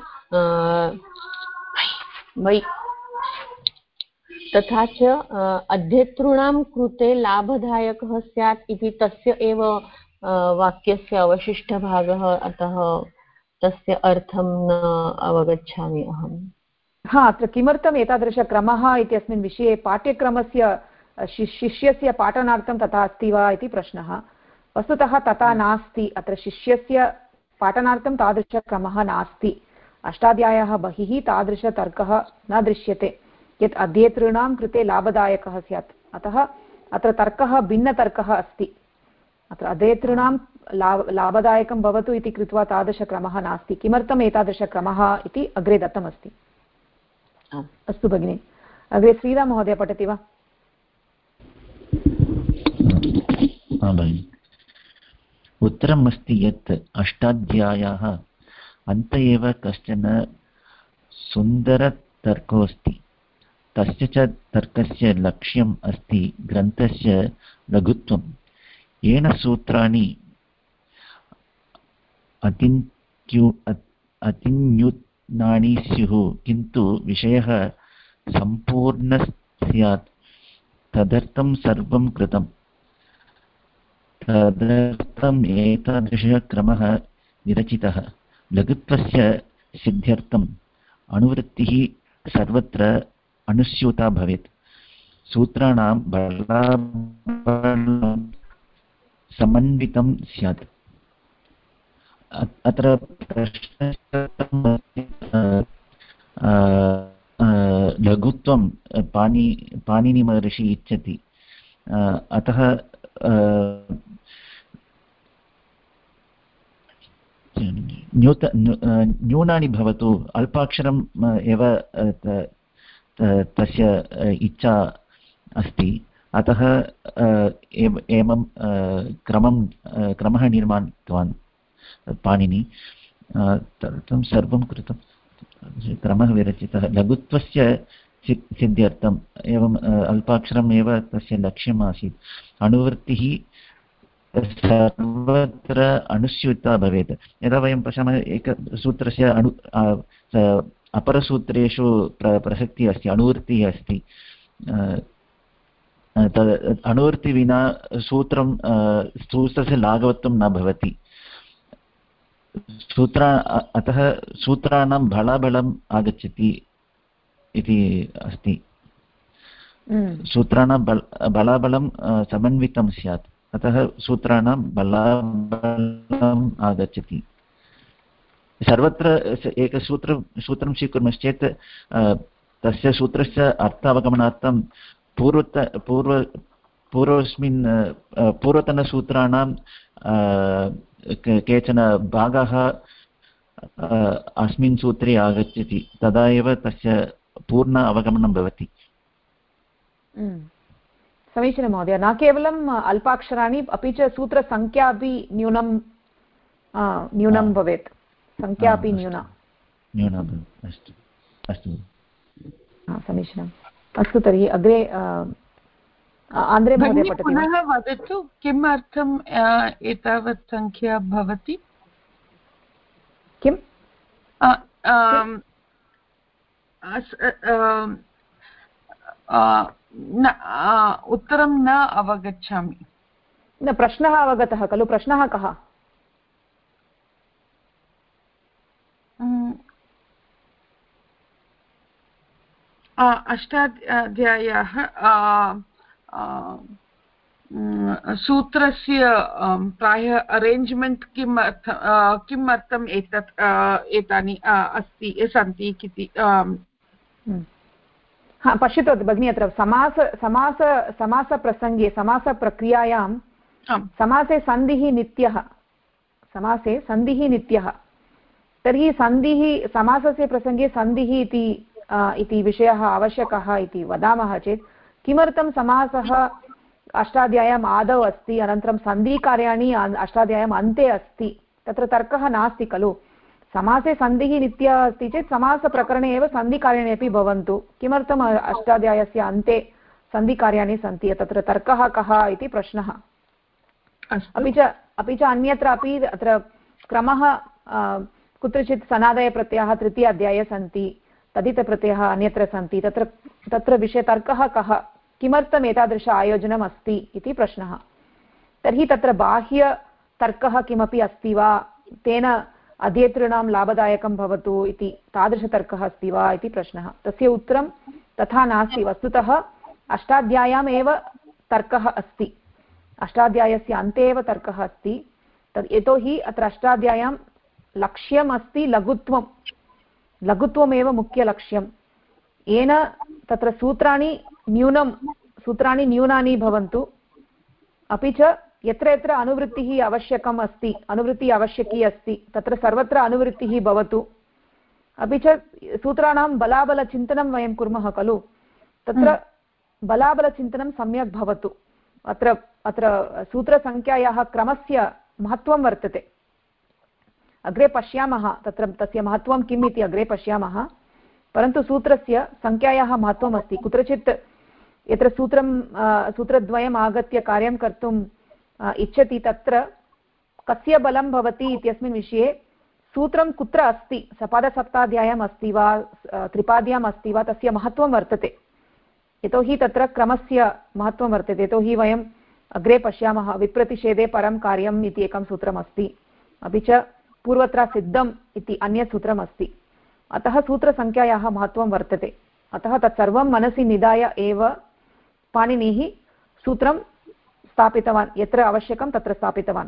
तथा च अध्येतॄणां कृते लाभदायकः स्यात् इति तस्य एव वाक्यस्य अवशिष्टभागः, अतः तस्य अर्थं न अवगच्छामि अहम्। अत्र किमर्थम् एतादृशक्रमः इत्यस्मिन् विषये पाठ्यक्रमस्य शिष्यस्य पाठनार्थं तथा अस्ति वा इति प्रश्नः। वस्तुतः तथा नास्ति। अत्र शिष्यस्य पाठनार्थं तादृशक्रमः नास्ति। अष्टाध्याय्याः बहिः तादृशतर्कः न दृश्यते यत् अध्येतॄणां कृते लाभदायकः स्यात्। अतः अत्र तर्कः भिन्नतर्कः अस्ति। अत्र अध्येतॄणां लाभदायकं भवतु इति कृत्वा तादृशक्रमः नास्ति। किमर्थम् एतादृशक्रमः इति अग्रे दत्तमस्ति। अस्तु भगिनि, अग्रे श्रीराम महोदय पठति वा? उत्तरम् अस्ति यत् अष्टाध्याय्याः अन्ते एव कश्चन सुन्दरतर्कोऽस्ति। तस्य च तर्कस्य लक्ष्यम् अस्ति ग्रन्थस्य लघुत्वं। येन सूत्राणि अतिन्यूनानि स्युः किन्तु विषयः सम्पूर्णः स्यात्, तदर्थं सर्वं कृतम्। तदर्थम् एतादृशः क्रमः विरचितः। लघुत्वस्य सिद्ध्यर्थम् अनुवृत्तिः सर्वत्र अनुस्यूता भवेत्। सूत्राणां बलाबलं समन्वितं स्यात्। अत्र लघुत्वं पाणिनिमहर्षि इच्छति। अतः न्यूनानि भवतु, अल्पाक्षरम् एव तस्य इच्छा अस्ति। अतः एवं क्रमः निर्माणितवान् पाणिनि। तदर्थं सर्वं कृतं, क्रमः विरचितः लघुत्वस्य सिद्ध्यर्थम्। एवम् अल्पाक्षरम् एव तस्य लक्ष्यम् आसीत्। अनुवृत्तिः सर्वत्र अनुस्यूता भवेत्। यदा वयं पश्यामः एकसूत्रस्य अपरसूत्रेषु प्रसक्तिः अस्ति, अनुवृत्तिः अस्ति, अनुवृत्ति विना सूत्रस्य लाघवत्वं न भवति। अतः सूत्राणां बलाबलम् आगच्छति इति अस्ति। सूत्राणां बलाबलं समन्वितं स्यात्, अतः सूत्राणां बलाबलम् आगच्छति। सर्वत्र एकसूत्रं स्वीकुर्मश्चेत् तस्य सूत्रस्य अर्थावगमनार्थं पूर्वतनसूत्राणां केचन भागाः अस्मिन् सूत्रे आगच्छति, तदा एव तस्य पूर्ण अवगमनं भवति। समीचीनं महोदय। न केवलम् अल्पाक्षराणि अपि च सूत्रसङ्ख्या अपि न्यूनं भवेत्, संख्या अपि न्यूना। समीचीनम्। अस्तु, तर्हि अग्रे आन्द्रे महोदय पठति। पुनः वदतु किमर्थम् एतावत् संख्या भवति? किम् उत्तरं न अवगच्छामि। न, प्रश्नः अवगतः खलु? प्रश्नः कः? अष्टाध्याय्याः सूत्रस्य प्रायः अरेञ्ज्मेण्ट् किमर्थम् एतानि सन्ति इति। पश्यतु भगिनी, अत्र समासप्रसङ्गे, समासप्रक्रियायां समासे सन्धिः नित्यः। तर्हि समासस्य प्रसङ्गे सन्धिः इति विषयः आवश्यकः इति वदामः चेत् किमर्थं समासः अष्टाध्याय्याम् आदौ अस्ति, अनन्तरं सन्धिकार्याणि अष्टाध्याय्याम् अन्ते अस्ति, तत्र तर्कः नास्ति खलु। समासे सन्धिः नित्यः अस्ति चेत् समासप्रकरणे एव सन्धिकार्याणि अपि भवन्तु। किमर्थम् अष्टाध्यायस्य अन्ते सन्धिकार्याणि सन्ति? तत्र तर्कः कः इति प्रश्नः। अपि च अन्यत्र अपि अत्र क्रमः, कुत्रचित् सनादयप्रत्ययः तृतीय अध्याये सन्ति, तदितप्रत्ययः अन्यत्र सन्ति, तत्र विषयतर्कः कः, किमर्थम् एतादृश आयोजनम् अस्ति इति प्रश्नः। तर्हि तत्र बाह्यतर्कः किमपि अस्ति वा, तेन अध्येतॄणां लाभदायकं भवतु इति तादृशतर्कः अस्ति वा इति प्रश्नः। तस्य उत्तरं तथा नास्ति। वस्तुतः अष्टाध्याय्याम् एव तर्कः अस्ति, अष्टाध्यायस्य अन्ते एव तर्कः अस्ति। यतोहि अत्र अष्टाध्याय्यां लक्ष्यम् अस्ति लघुत्वमेव मुख्यलक्ष्यं, येन तत्र सूत्राणि न्यूनानि भवन्तु, अपि च यत्र यत्र अनुवृत्तिः आवश्यकी अस्ति तत्र सर्वत्र अनुवृत्तिः भवतु, अपि च सूत्राणां बलाबलचिन्तनं वयं कुर्मः खलु, तत्र बलाबलचिन्तनं सम्यक् भवतु। अत्र सूत्रसङ्ख्यायाः क्रमस्य महत्त्वं वर्तते। अग्रे पश्यामः तस्य महत्त्वं किम् इति अग्रे पश्यामः, परन्तु सूत्रस्य सङ्ख्यायाः महत्त्वम् अस्ति। कुत्रचित् यत्र सूत्रद्वयम् आगत्य कार्यं कर्तुम् इच्छति, तत्र कस्य बलं भवति इत्यस्मिन् विषये सूत्रं कुत्र अस्ति, सपादसप्ताध्याय्याम् अस्ति वा त्रिपाद्याम् अस्ति वा, तस्य महत्त्वं वर्तते। यतोहि तत्र क्रमस्य महत्त्वं वर्तते। यतोहि वयम् अग्रे पश्यामः, विप्रतिषेधे परं कार्यम् इति एकं सूत्रमस्ति, अपि च पूर्वत्र सिद्धम् इति अन्यत् सूत्रम् अस्ति। अतः सूत्रसङ्ख्यायाः महत्त्वं वर्तते। अतः तत्सर्वं मनसि निधाय एव पाणिनिः सूत्रं स्थापितवान्, यत्र आवश्यकं तत्र स्थापितवान्।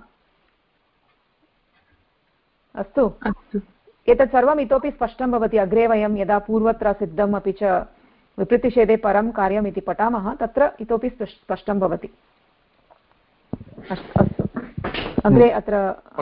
अस्तु, एतत् सर्वम् इतोपि स्पष्टं भवति। अग्रे वयं यदा पूर्वत्र सिद्धम् अपि च विप्रतिषेधे परं कार्यम् इति पठामः, तत्र इतोपि स्पष्टं भवति। अस्तु, अग्रे अत्र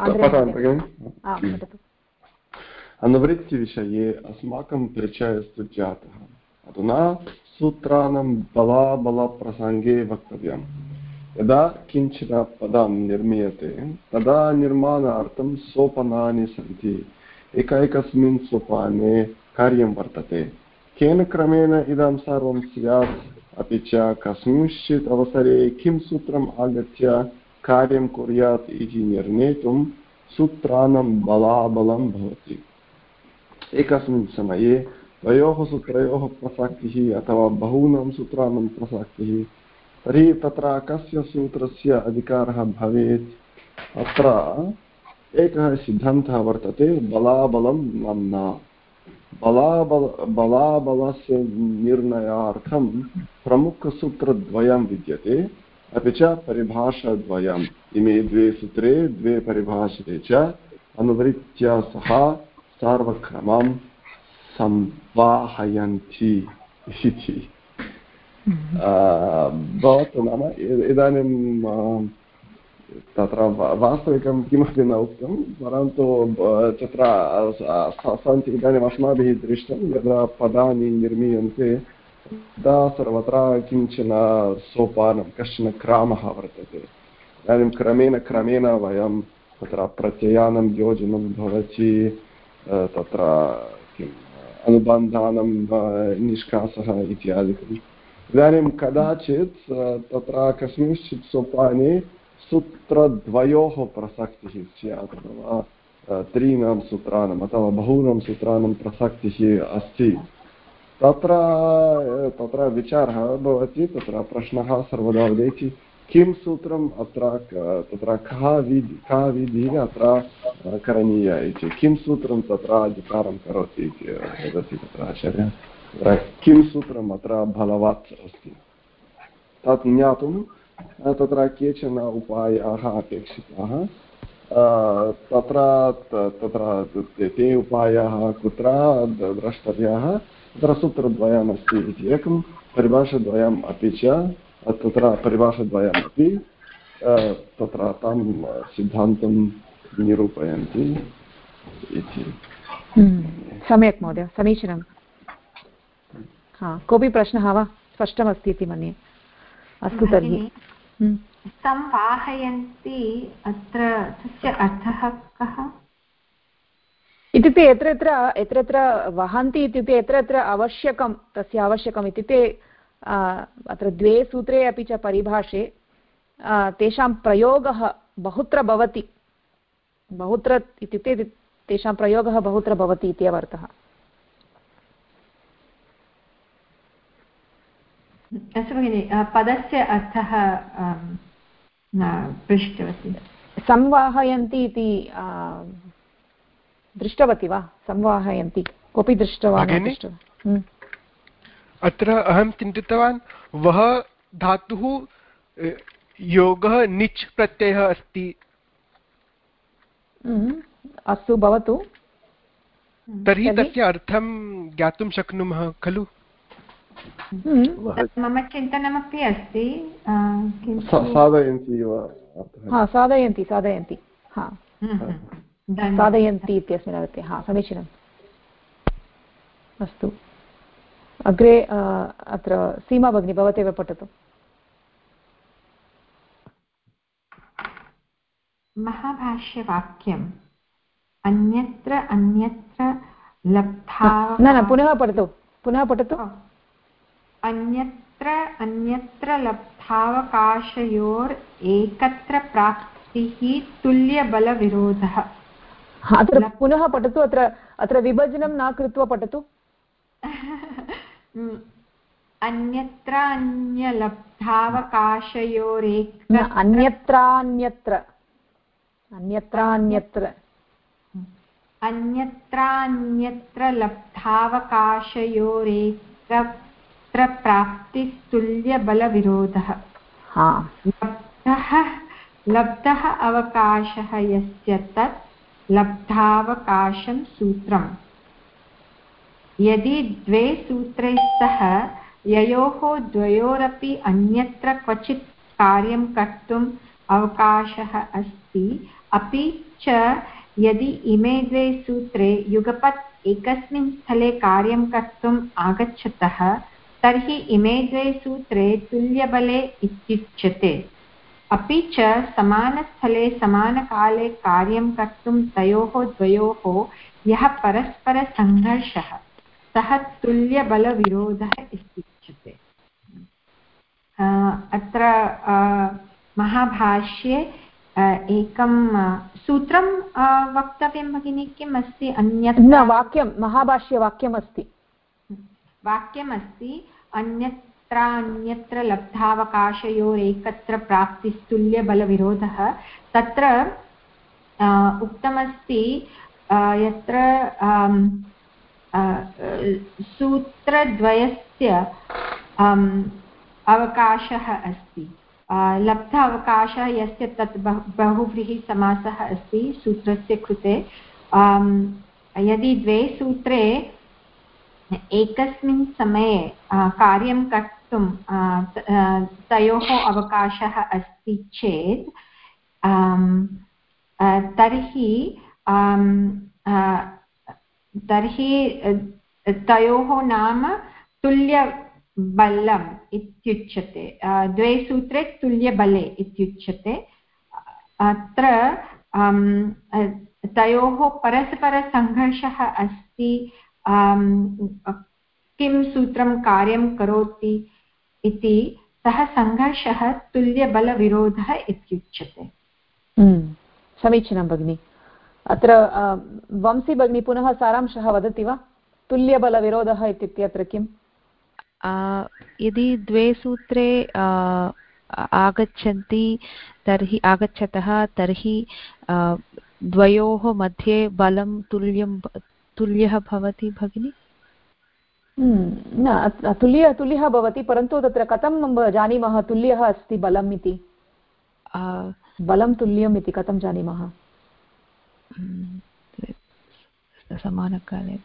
अनुवृत्तिविषये अस्माकं परिचयस्तु जातः। अधुना सूत्राणां बलाबलप्रसङ्गे वक्तव्यम्। यदा किञ्चन पदं निर्मीयते तदा निर्माणार्थं सोपानानि सन्ति। एकैकस्मिन् सोपाने कार्यं वर्तते। केन क्रमेण इदं सर्वं स्यात्, अपि च कस्मिंश्चित् अवसरे किं सूत्रम् आगत्य कार्यं कुर्यात् इति निर्णेतुं सूत्राणां बलाबलं भवति। एकस्मिन् समये द्वयोः सूत्रयोः प्रसक्तिः अथवा बहूनां सूत्राणां प्रसक्तिः, तर्हि तत्र कस्य सूत्रस्य अधिकारः भवेत्? अत्र एकः सिद्धान्तः वर्तते, बलाबलं नाम्ना। बलाबलस्य निर्णयार्थं प्रमुखसूत्रद्वयं विद्यते, अपि च परिभाषाद्वयम्। इमे द्वे सूत्रे द्वे परिभाषे च अनुवृत्त्या सह सार्वक्रमं संवाहयन्ति इति। भवतु नाम इदानीं तत्र वास्तविकं किमपि न उक्तं, परन्तु तत्र सन्ति इदानीम् अस्माभिः दृष्टं यदा पदानि निर्मीयन्ते तदा सर्वत्र किञ्चन सोपानं, कश्चन क्रमः वर्तते। इदानीं क्रमेण वयं तत्र प्रत्ययानां योजनं भवति, तत्र किम् अनुबन्धानां निष्कासः इत्यादिकम्। इदानीं कदाचित् तत्र कस्मिंश्चित् सोपाने सूत्रद्वयोः प्रसक्तिः स्यात् अथवा त्रीणां सूत्राणाम् अथवा बहूनां सूत्राणां प्रसक्तिः अस्ति। तत्र विचारः भवति, तत्र प्रश्नः सर्वदा उदेति, किं सूत्रम् अत्र तत्र का विधिः अत्र करणीया इति, किं सूत्रं तत्र अधिकारं करोति इति वदति तत्र आचार्यः। तत्र किं सूत्रम् अत्र बलवत् अस्ति तत् ज्ञातुं तत्र केचन उपायाः अपेक्षिताः। तत्र ते उपायाः कुत्र द्रष्टव्याः? तत्र सूत्रद्वयमस्ति इति एकं, परिभाषाद्वयम् अपि च तत्र परिभाषाद्वयमपि तत्र तं सिद्धान्तं निरूपयन्ति इति। सम्यक् महोदय, समीचीनं। कोऽपि प्रश्नः वा? स्पष्टमस्ति इति मन्ये। अस्तु तर्हि संवाहयन्ति, अत्र तस्य अर्थः कः? इत्युक्ते यत्र वहन्ति इत्युक्ते यत्र आवश्यकं, तस्य आवश्यकम् इत्युक्ते अत्र द्वे सूत्रे अपि च परिभाषे तेषां प्रयोगः बहुत्र भवति। बहुत्र इत्युक्ते तेषां प्रयोगः बहुत्र भवति इत्येव अर्थः। अस्तु भगिनि, पदस्य अर्थः पृष्टवती। संवाहयन्ति इति दृष्टवती वा? संवाहयन्ति कोऽपि दृष्टवान्? अत्र अहं चिन्तितवान्, वः धातुः योगः निच् प्रत्ययः अस्ति। अस्तु, भवतु। तर्हि तस्य अर्थं ज्ञातुं शक्नुमः खलु? मम चिन्तनमपि अस्ति। साधयन्ति साधयन्ति इत्यस्मिन् अर्थे। समीचीनम्। अस्तु, अग्रे अत्र सीमा भगिनी भवतेव पठतु। महाभाष्यवाक्यम् अन्यत्र लब्धा। न, पुनः पठतु। अन्यत्र लब्धावकाशयोर् एकत्र प्राप्तिः तुल्यबलविरोधः। अत्र पुनः पठतु। अत्र विभजनं न कृत्वा पठतु। अन्यत्र लब्धावकाशयोरेकत्र प्राप्तिस्तुल्यबलविरोधः। लब्धः अवकाशः यस्य तत् लब्धावकाशं सूत्रम्। यदि द्वे सूत्रे स्तः ययोः द्वयोरपि अन्यत्र क्वचित् कार्यं कर्तुम् अवकाशः अस्ति, अपि च यदि इमे द्वे सूत्रे युगपत् एकस्मिन् स्थले कार्यं कर्तुम् आगच्छतः, तर्हि इमे द्वे सूत्रे तुल्यबले इत्युच्यते। अपि च समानस्थले समानकाले कार्यं कर्तुं तयोः द्वयोः यः परस्परसङ्घर्षः सः तुल्यबलविरोधः इत्युच्यते। अत्र महाभाष्ये एकं सूत्रं वक्तव्यं भगिनी किम् अस्ति अन्यत् न वाक्यं महाभाष्यवाक्यमस्ति वाक्यमस्ति अन्यत्र लब्धावकाशयोरेकत्र प्राप्तिस्तुल्यबलविरोधः तत्र उक्तमस्ति यत्र सूत्रद्वयस्य अवकाशः अस्ति लब्ध अवकाशः यस्य तत् बहुव्रीहिसमासः अस्ति सूत्रस्य कृते यदि द्वे सूत्रे एकस्मिन् समये कार्यं कर्तुं तयोः अवकाशः अस्ति चेत् तर्हि तयोः नाम तुल्यबलम् इत्युच्यते द्वे सूत्रे तुल्यबले इत्युच्यते अत्र तयोः परस्परसङ्घर्षः अस्ति किं सूत्रं कार्यं करोति इति सः सङ्घर्षः तुल्यबलविरोधः इत्युच्यते समीचीनं भगिनि अत्र वंशी भगिनी पुनः सारांशः वदति वा तुल्यबलविरोधः इत्युक्ते अत्र किम् यदि द्वे सूत्रे आगच्छन्ति तर्हि आगच्छतः तर्हि द्वयोः मध्ये बलं तुल्यः भवति भगिनि न तुल्यः भवति परन्तु तत्र कथं जानीमः तुल्यः अस्ति बलम् इति बलं तुल्यम् इति कथं जानीमः समानकाले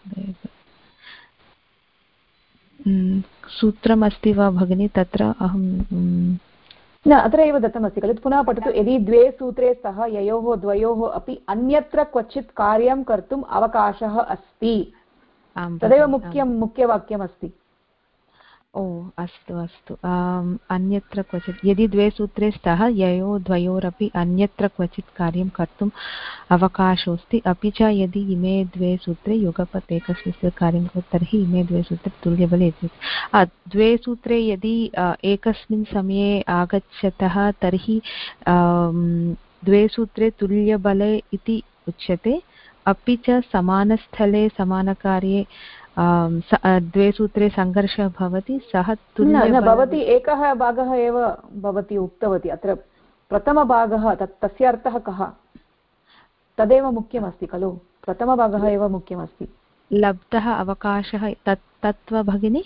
सूत्रमस्ति वा भगिनी तत्र अहं न अत्र एव दत्तमस्ति खलु पुनः पठतु यदि द्वे सूत्रे स्तः ययोः द्वयोः अपि अन्यत्र क्वचित् कार्यं कर्तुम् अवकाशः अस्ति तदेव मुख्यवाक्यमस्ति ओ अस्तु अस्तु अन्यत्र क्वचित् यदि द्वे सूत्रे स्तः ययोः द्वयोरपि अन्यत्र क्वचित् कार्यं कर्तुम् अवकाशोऽस्ति अपि च यदि इमे द्वे सूत्रे युगपत् एकस्मिन् कार्यं कुर्युः तर्हि इमे द्वे सूत्रे तुल्यबले इत्युक्ते द्वे सूत्रे यदि एकस्मिन् समये आगच्छतः तर्हि द्वे सूत्रे तुल्यबले इति उच्यते अपि च समानस्थले समानकार्ये द्वे सूत्रे सङ्घर्षः भवति सः न भवती एकः भागः एव भवती उक्तवती अत्र प्रथमभागः तस्य अर्थः कः तदेव मुख्यमस्ति खलु प्रथमभागः एव मुख्यमस्ति लब्धः अवकाशः तत्त्व भगिनी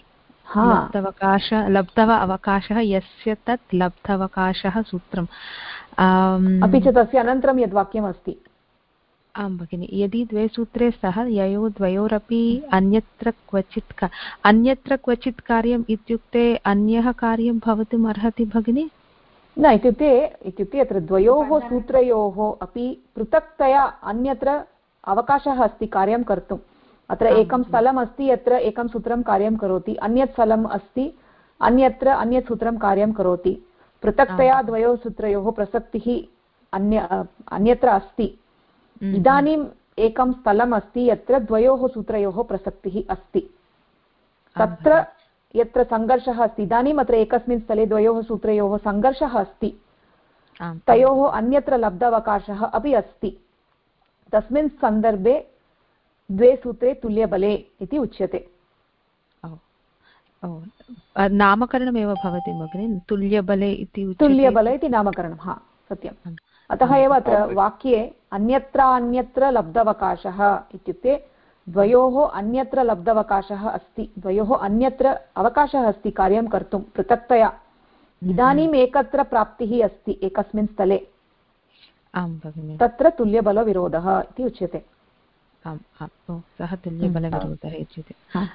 लब्धः अवकाशः यस्य तत् लब्धवकाशः सूत्रम् अपि च तस्य अनन्तरं यद् वाक्यमस्ति आं भगिनि यदि द्वे सूत्रे स्तः ययोः द्वयोरपि अन्यत्र क्वचित् कार्यम् इत्युक्ते अन्यः कार्यं भवितुम् अर्हति भगिनि न इत्युक्ते अत्र द्वयोः सूत्रयोः अपि पृथक्तया अन्यत्र अवकाशः अस्ति कार्यं कर्तुम् अत्र एकं स्थलम् अस्ति यत्र एकं सूत्रं कार्यं करोति अन्यत् स्थलम् अस्ति अन्यत्र अन्यत् सूत्रं कार्यं करोति पृथक्तया द्वयोः सूत्रयोः प्रसक्तिः अन्यत्र अस्ति इदानीम् एकं स्थलम् अस्ति यत्र द्वयोः सूत्रयोः प्रसक्तिः अस्ति तत्र यत्र सङ्घर्षः अस्ति इदानीम् अत्र एकस्मिन् स्थले द्वयोः सूत्रयोः सङ्घर्षः अस्ति तयोः अन्यत्र लब्धावकाशः अपि अस्ति तस्मिन् सन्दर्भे द्वे सूत्रे तुल्यबले इति उच्यते नामकरणमेव भवति भगिनि तुल्यबले इति नामकरणं सत्यम् अतः एव अत्र वाक्ये अन्यत्र लब्धवकाशः इत्युक्ते द्वयोः अन्यत्र लब्धवकाशः अस्ति द्वयोः अन्यत्र अवकाशः अस्ति कार्यं कर्तुं पृथक्तया इदानीम् एकत्र प्राप्तिः अस्ति एकस्मिन् स्थले तत्र तुल्यबलविरोधः इति उच्यते सः तुल्यबलविरोधः इत्युक्ते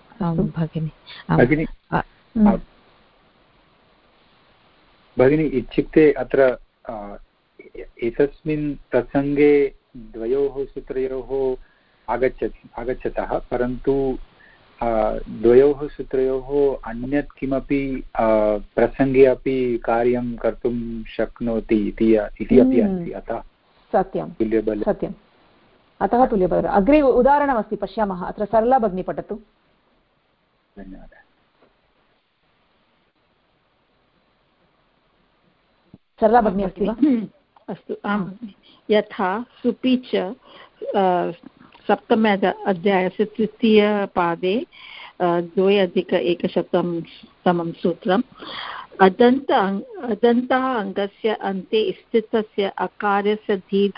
भगिनी इत्युक्ते अत्र एतस्मिन् प्रसङ्गे द्वयोः सूत्रयोः आगच्छतः परन्तु द्वयोः सूत्रयोः अन्यत् किमपि प्रसङ्गे अपि कार्यं कर्तुं शक्नोति इति अपि अस्ति अतः सत्यं अतः तुल्यबल अग्रे उदाहरणमस्ति पश्यामः अत्र सरला भगिनी पठतु धन्यवादः सरला भगिनी अस्ति वा? अस्तु, आं भगिनि। यथा सुपि च सप्तम अध्यायस्य तृतीयपादे 2+100तमं सूत्रम् अदन्तः अङ्गस्य अन्ते स्थितस्य अकारस्य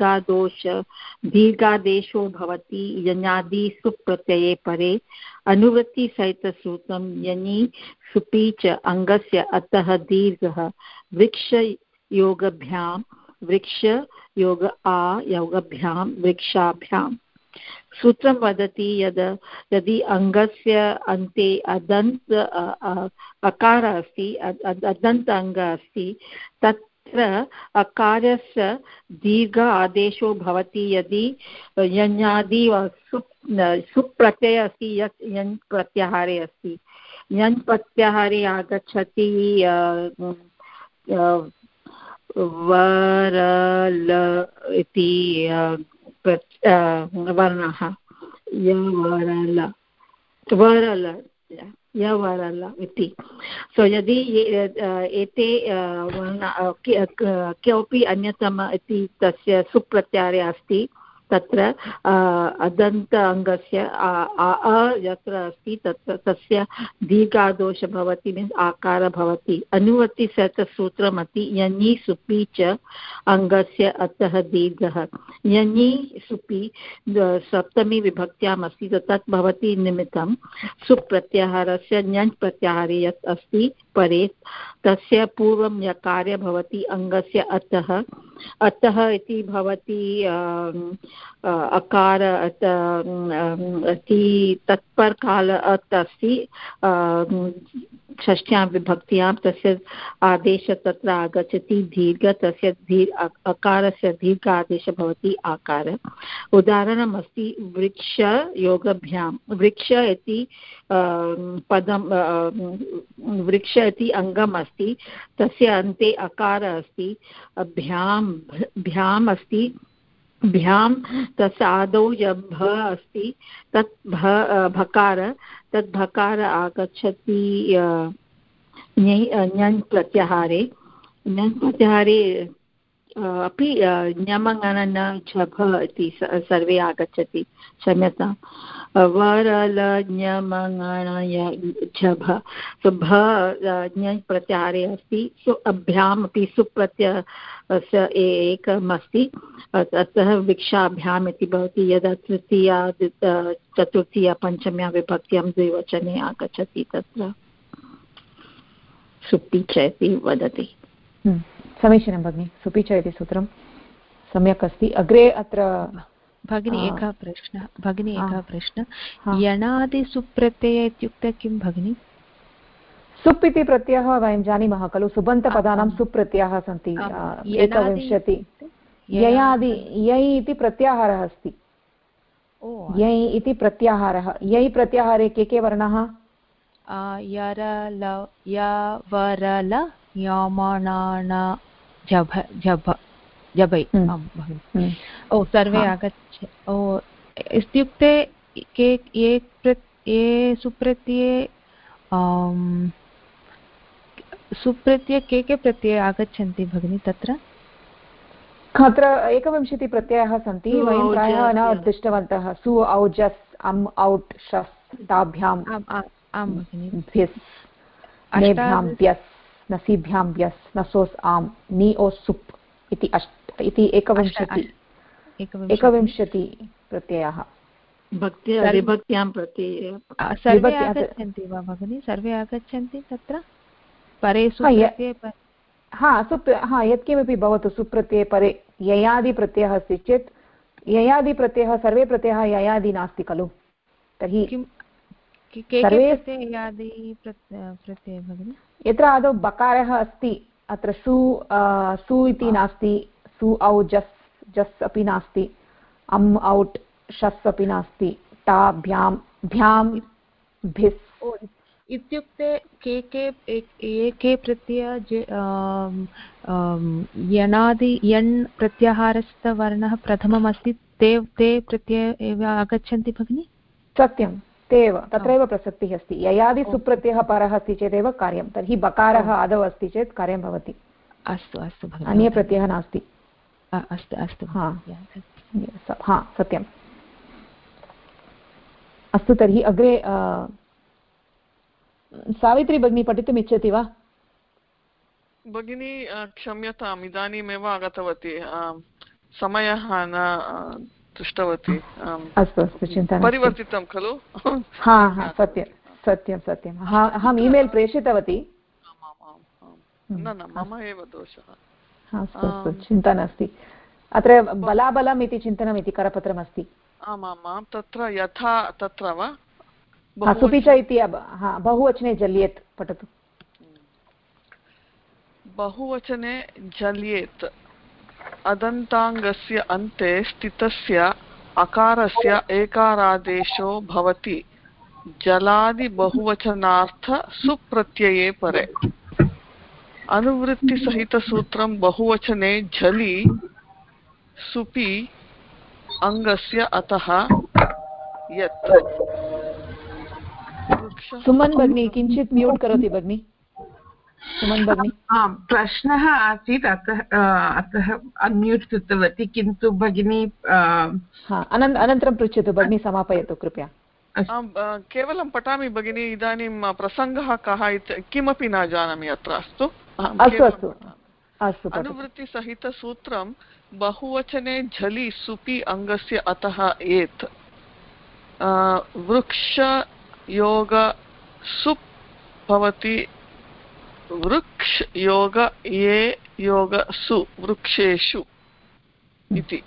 दीर्घादेशो भवति यण्यादि सुप्रत्यये परे अनुवृत्तिसहितसूत्रं यनि सुपि च अङ्गस्य अतः दीर्घः वृक्षयोगभ्यां वृक्षयोग योगभ्यां वृक्षाभ्याम् सूत्रं वदति यदि अङ्गस्य अन्ते अदन्त अकारः अस्ति, अदन्त अङ्गः अस्ति, तत्र अकारस्य दीर्घ आदेशो भवति यदि यण्यादि सुप्रत्ययः अस्ति, यत् यन् प्रत्याहारे अस्ति। यन् प्रत्याहारे आगच्छति वरल इति वर्णः यवरल इति। सो यदि एते कोऽपि अन्यतम इति तस्य सुप्रत्याहारे अस्ति, तत्र अदन्त अङ्गस्य यत्र अस्ति तत्र तस्य दीर्घादोष भवति, मीन्स् आकार भवति। अनुवृत्तिसहितसूत्रमपि यञि सुपि च अङ्गस्य अतः दीर्घः। यञि सुपि सप्तमी विभक्त्याम् अस्ति, तत् भवति निमित्तं सुप्रत्याहारस्य ञञ् प्रत्याहारे यत् अस्ति परे तस्य पूर्वं यकार्य भवति अङ्गस्य अतः। अतः इति भवति अकार तत्परकाल अत् अस्ति षष्ठ्यां विभक्त्यां, तस्य आदेशः तत्र आगच्छति दीर्घ, तस्य अकारस्य दीर्घ आदेशः भवति आकार। उदाहरणम् अस्ति वृक्षयोगभ्यां। वृक्ष इति पदं वृक्ष इति अङ्गम् अस्ति, तस्य अन्ते अकारः अस्ति, भ्याम् अस्ति, भ्यां तस्य आदौ यः भ अस्ति तत् भकार, तद् भकार आगच्छति ञञ् प्रत्याहारे। ञञ् प्रत्याहारे अपि ञमङन झभ इति सर्वे आगच्छति, क्षम्यतां, वरल ञमङण झभ। सो भ ञञ् प्रत्याहारे अस्ति, सो अभ्याम् अपि सुप्रत्ययस्य एकम् अस्ति, अतः वृक्षाभ्याम् इति भवति यदा तृतीया चतुर्थीया पञ्चम्या विभक्त्यां द्विवचने आगच्छति, तत्र सुपि च इति वदति। समीचीनं भगिनि, सुपि च इति सूत्रं सम्यक् अस्ति। अग्रे अत्र भगिनी एकः प्रश्नः यणादिसुप्रत्यय इत्युक्ते किं भगिनि? सुप् इति प्रत्ययः वयं जानीमः खलु, सुबन्तपदानां सुप्रत्ययाः सन्ति 21। ययादि यै इति प्रत्याहारः अस्ति, यै इति प्रत्याहारः। यै प्रत्याहारे के वर्णाः? यरल यवरल यमणान झभ जबै। ओ सर्वे आगच्छ। ओ इत्युक्ते ये सुप्रत्यये के प्रत्यये आगच्छन्ति भगिनि तत्र? अत्र 21 प्रत्ययाः सन्ति, वयं प्रायः न दृष्टवन्तः। सु औजस् अम् औट् शस् ताभ्याम् आं भगिनि, भ्यस् नेभ्यां भ्यस् नसीभ्यां भ्यस् नसोस् आम् नि ओ सुप् इति 21 प्रत्ययाः विभक्त्यां सर्वे आगच्छन्ति वा भगिनि? सर्वे आगच्छन्ति तत्र परे सुप्रत्यये? यत्किमपि भवतु, सुप्रत्यये परे ययादिप्रत्ययः अस्ति चेत्, ययादिप्रत्ययः सर्वे प्रत्ययः ययादि नास्ति खलु, तर्हि सर्वे प्रत्यये भगिनि? यत्र आदौ बकारः अस्ति, अत्र सु इति नास्ति, सु औ जस् अपि नास्ति, अम् औट् शस् अपि नास्ति, ता भ्यां भिस् इत्युक्ते के प्रत्यय यणादि यण् प्रत्याहारस्थवर्णः प्रथमम् अस्ति, ते प्रत्यय एव आगच्छन्ति भगिनि? सत्यं, ते एव, तत्रैव प्रसक्तिः अस्ति। ययादि सुप्रत्ययः परः अस्ति चेदेव कार्यं, तर्हि बकारः आदौ अस्ति चेत् कार्यं भवति। अस्तु अस्तु भगिनि, अन्यप्रत्ययः नास्ति। अस्तु अस्तु हा सत्यम्। अस्तु तर्हि अग्रे सावित्री भगिनी पठितुम् इच्छति वा? भगिनी क्षम्यताम्, इदानीमेव आगतवती, समयः न दृष्टवती। अस्तु अस्तु, चिन्ता परिवर्तितं खलु? हा हा सत्यं सत्यं सत्यम्, अहम् ईमेल् प्रेषितवती। न न, मम एव दोषः। अस्तु अस्तु, चिन्ता नास्ति। अत्र बलाबलम् इति चिन्तनम् इति करपत्रमस्ति। आमामां, तत्र यथा तत्र वा सुपि च इति बहुवचने जल्येत् पठतु। बहुवचने जल्येत् अदन्ताङ्गस्य अन्ते स्थितस्य अकारस्य एकारादेशो भवति जलादि बहुवचनार्थ सुप्रत्यये परे। अनुवृत्तिसहितसूत्रं बहुवचने झलि सुपि अङ्गस्य अतः यत्। सुमन् भगिनी किञ्चित् म्यूट् करोति भगिनि? सुमन् भगिनी, प्रश्नः आसीत्, अतः अन्म्यूट् कृतवती, किन्तु भगिनी अनन्तरं पृच्छतु भगिनी, समापयतु कृपया। केवलं पठामि भगिनी, इदानीं प्रसङ्गः कः इति किमपि न जानामि अत्र। अस्तु अस्तु अस्तु अस्तु। अनुवृत्तिसहितसूत्रं बहुवचने झलि सुपि अङ्गस्य अतः एत्। वृक्ष योग सुप् भवति वृक्ष योग ये योग सु वृक्षेषु इति।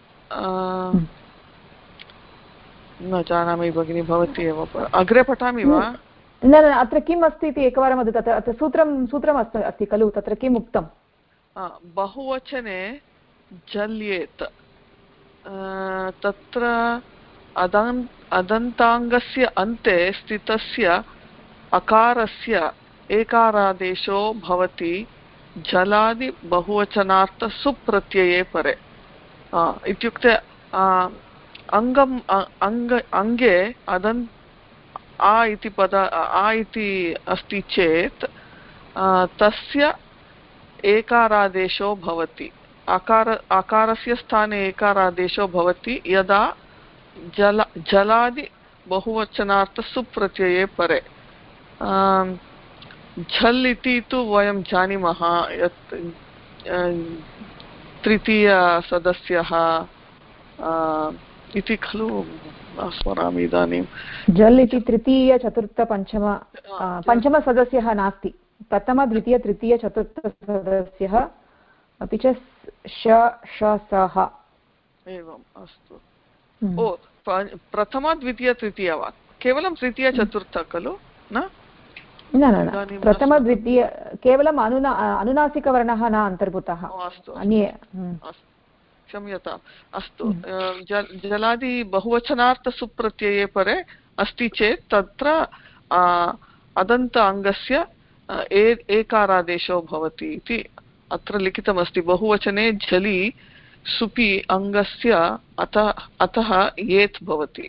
न जानामि भगिनी, भवती एव अग्रे पठामि वा? न न, अत्र किम् अस्ति इति एकवारं वदतु। अत्र सूत्रम् अस्ति खलु, तत्र किम् उक्तं? बहुवचने जल्येत्, तत्र अदन्ताङ्गस्य अन्ते स्थितस्य अकारस्य एकारादेशो भवति जलादि बहुवचनार्थ सुप्रत्यये परे। इत्युक्ते अङ्गम् अङ्गे आ इति पद आ इति अस्ति चेत् तस्य एकारादेशो भवति। आकारस्य स्थाने एकारादेशो भवति यदा जलादि बहुवचनार्थ सुप्रत्यये परे। झल् इति तु वयं जानीमः, यत् तृतीयसदस्यः इति खलु, स्मरामि इदानीं। झल् इति तृतीय चतुर्थ पञ्चमसदस्यः नास्ति, प्रथम द्वितीय तृतीय चतुर्थसदस्यः, अपि च श एवम्। अस्तु, ओ प्रथम द्वितीय तृतीय वा? केवलं तृतीय चतुर्थ खलु? न न न, प्रथम द्वितीय केवलम् अनुनासिकवर्णः न अन्तर्भूतः। अन्ये क्षम्यताम्। अस्तु, जलादि बहुवचनार्थ सुप्रत्यये परे अस्ति चेत् तत्र अदन्त अङ्गस्य एकारादेशो भवति इति अत्र लिखितमस्ति। बहुवचने झलि सुपि अङ्गस्य अतः येत् भवति।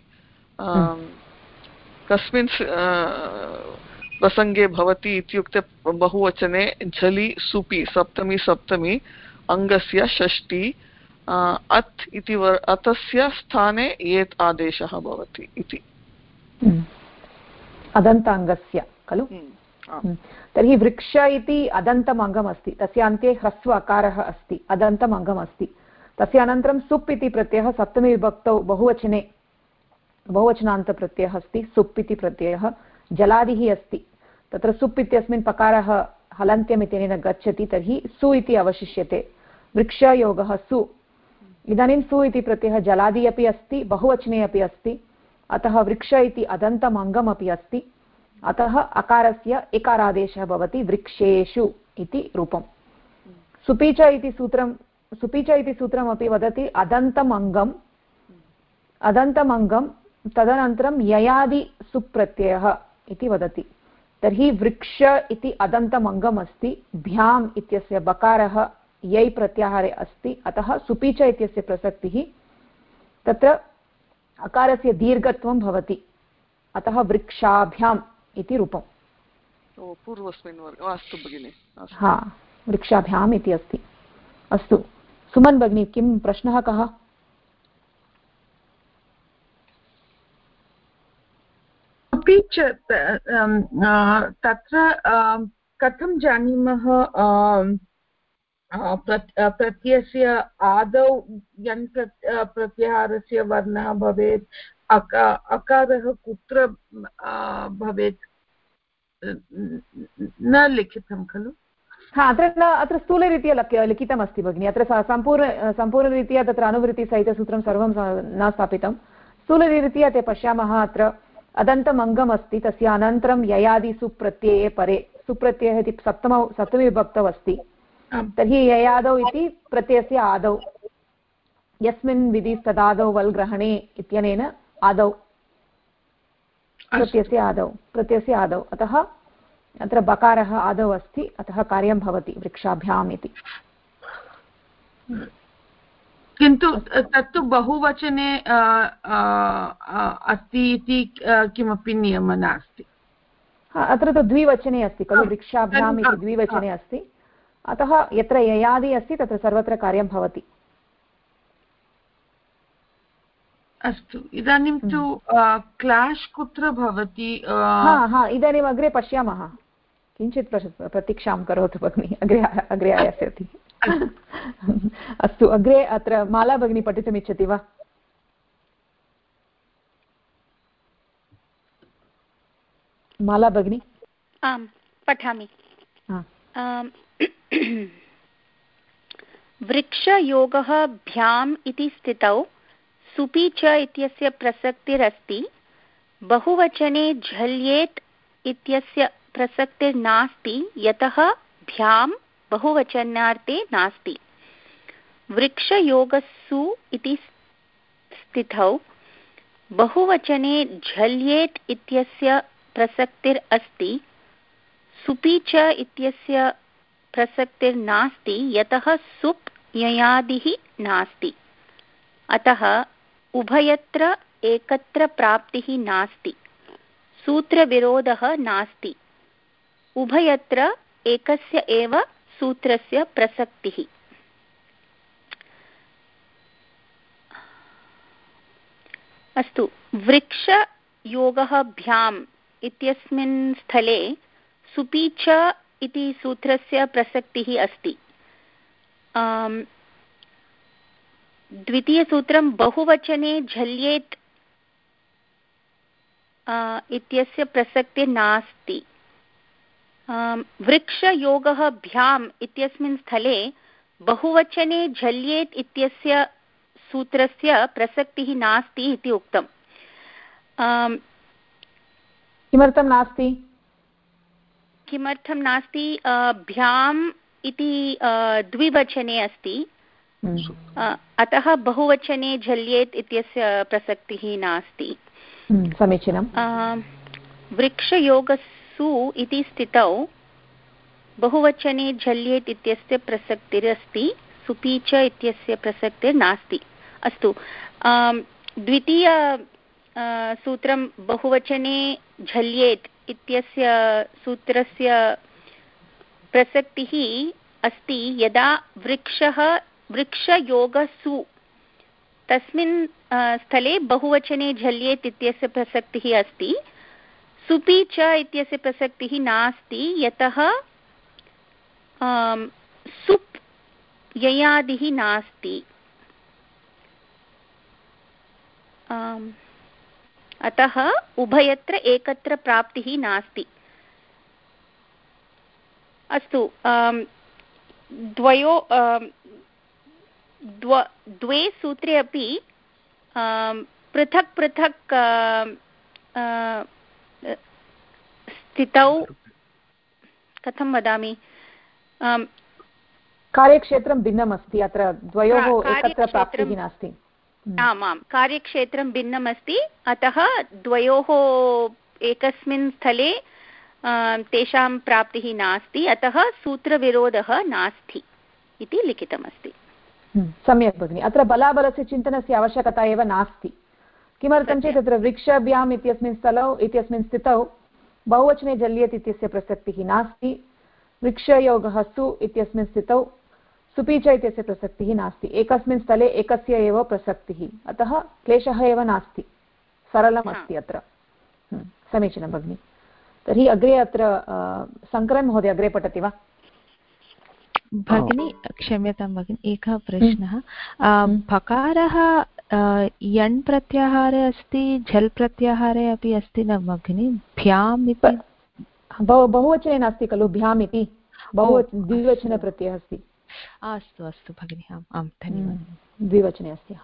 कस्मिन् प्रसङ्गे भवति इत्युक्ते बहुवचने झलि सुपि सप्तमी अङ्गस्य षष्ठी अत् इति अतस्य स्थाने येत् आदेशः भवति इति। अदन्ताङ्गस्य खलु? तर्हि वृक्ष इति अदन्तम् अङ्गमस्ति, तस्य अन्ते ह्रस्व अकारः अस्ति, अदन्तम् अङ्गमस्ति। तस्य अनन्तरं सुप् इति प्रत्ययः सप्तमी विभक्तौ बहुवचनान्तप्रत्ययः अस्ति, सुप् इति प्रत्ययः। जलादिः अस्ति, तत्र सुप् इत्यस्मिन् पकारः हलन्त्यम् इत्यनेन गच्छति, तर्हि सु इति अवशिष्यते। वृक्षयोगः सु। इदानीं सु इति प्रत्ययः जलादि अपि अस्ति, बहुवचने अपि अस्ति, अतः वृक्ष इति अदन्तम् अङ्गमपि अस्ति, अतः अकारस्य एकारादेशः भवति वृक्षेषु इति रूपम्। सुपि च इति सूत्रमपि वदति अदन्तम् अङ्गं तदनन्तरं ययादि सुप्रत्ययः इति वदति। तर्हि वृक्ष इति अदन्तम् अङ्गम् अस्ति, भ्याम् इत्यस्य बकारः यै प्रत्याहारे अस्ति, अतः सुपि च इत्यस्य प्रसक्तिः, तत्र अकारस्य दीर्घत्वं भवति, अतः वृक्षाभ्याम् इति रूपम्। पूर्वस्मिन् वर्गे। अस्तु भगिनि। वृक्षाभ्याम् इति अस्ति। अस्तु सुमन् भगिनी, किं प्रश्नः कः? अपि च तत्र कथं जानीमः प्रत्ययस्य आदौ यन् प्रत्याहारस्य वर्णः भवेत्, अकारः कुत्र भवेत्, न लिखितं खलु? अत्र स्थूलरीत्या लिखितमस्ति भगिनि। अत्र सम्पूर्णरीत्या तत्र अनुवृत्तिसहितसूत्रं सर्वं न स्थापितं। स्थूलरीत्या ते पश्यामः। अत्र अदन्तम् अङ्गम् अस्ति, तस्य अनन्तरं ययादि सुप्रत्यये परे, सुप्रत्ययः इति सप्तमी विभक्तौ अस्ति। तर्हि ययादौ इति प्रत्ययस्य आदौ, यस्मिन् विधिस्तदादौ वल् ग्रहणे इत्यनेन आदौ, प्रत्ययस्य आदौ, अतः अत्र बकारः आदौ अस्ति, अतः कार्यं भवति वृक्षाभ्याम् इति। किन्तु तत्तु बहुवचने अस्ति इति किमपि नियमः नास्ति। अत्र तु द्विवचने अस्ति खलु, वृक्षाभ्याम् इति द्विवचने अस्ति, अतः यत्र ययादि अस्ति तत्र सर्वत्र कार्यं भवति। अस्तु, इदानीं तु क्लाश् कुत्र भवति? इदानीम् अग्रे पश्यामः। किञ्चित् प्रतीक्षां करोतु भगिनि, अग्रे आयास्यति। अस्तु, अग्रे अत्र माला भगिनी पठितुमिच्छति वा? माला भगिनी? आम्, पठामि। वृक्षयोगः भ्याम् इति स्थितौ सुपि च इत्यस्य प्रसक्तिरस्ति। बहुवचने झल्येत् इत्यस्य प्रसक्तिर्नास्ति, यतः भ्याम् बहुवचनार्थे नास्ति। वृक्षयोगस्सु इति स्थितौ बहुवचने झल्येत् इत्यस्य प्रसक्तिरस्ति। सुपि च इत्यस्य प्रसक्तिर्नास्ति, यतः सुप् ययादिः नास्ति। अतः उभयत्र एकत्र प्राप्तिः नास्ति, सूत्रविरोधः नास्ति। उभयत्र एकस्य एव सूत्रस्य प्रसक्तिः। अस्तु, वृक्षयोगः भ्याम् इत्यस्मिन् स्थले सुपि च इति सूत्रस्य प्रसक्तिः अस्ति। द्वितीयसूत्रं बहुवचने झल्येत् इत्यस्य प्रसक्तिर्नास्ति। वृक्षयोगः भ्याम् इत्यस्मिन् स्थले बहुवचने झल्येत् इत्यस्य सूत्रस्य प्रसक्तिः नास्ति इति उक्तम्। किमर्थं नास्ति? किमर्थं नास्ति? भ्याम् इति द्विवचने अस्ति, अतः बहुवचने झल्येत् इत्यस्य प्रसक्तिः नास्ति। समीचीनं। वृक्षयोगस्सु इति स्थितौ बहुवचने झल्येत् इत्यस्य प्रसक्तिरस्ति, सुपि च इत्यस्य प्रसक्तिर्नास्ति। अस्तु, द्वितीय सूत्रं बहुवचने झल्येत् इत्यस्य सूत्रस्य प्रसक्तिः अस्ति यदा वृक्षयोगस्सु तस्मिन् स्थले बहुवचने झल्येत् इत्यस्य प्रसक्तिः अस्ति, सुपि च इत्यस्य प्रसक्तिः नास्ति, यतः सुप् ययादिः नास्ति। अतः उभयत्र एकत्र प्राप्तिः नास्ति। अस्तु, द्वे सूत्रे अपि पृथक् पृथक् स्थितौ, कथं वदामि, कार्यक्षेत्रं भिन्नम् अस्ति, अत्र द्वयोः एकत्र प्राप्तिः नास्ति। आमां, कार्यक्षेत्रं भिन्नम् अस्ति, अतः द्वयोः एकस्मिन् स्थले तेषां प्राप्तिः नास्ति, अतः सूत्रविरोधः नास्ति इति लिखितमस्ति। सम्यक् भगिनि। अत्र बलाबलस्य चिन्तनस्य आवश्यकता एव नास्ति। किमर्थं चेत् तत्र वृक्षाभ्याम् इत्यस्मिन् स्थितौ बहुवचने झल्येत् इत्यस्य प्रसक्तिः नास्ति, वृक्षयोगः सु इत्यस्मिन् स्थितौ सुपि च इत्यस्य प्रसक्तिः नास्ति, एकस्मिन् स्थले एकस्य एव प्रसक्तिः, अतः क्लेशः एव नास्ति, सरलम् अस्ति अत्र। समीचीनं भगिनि। तर्हि अग्रे अत्र शङ्करन् महोदय अग्रे पठति वा? भगिनी क्षम्यतां भगिनि, एकः प्रश्नः। भकारः यण् प्रत्याहारे अस्ति, झल् प्रत्याहारे अपि अस्ति न भगिनि? भ्याम् इति बहुवचने नास्ति खलु, भ्याम् इति द्विवचनप्रत्ययः अस्ति। अस्तु अस्तु भगिनि, आम् आं धन्यवादः। द्विवचने अस्ति।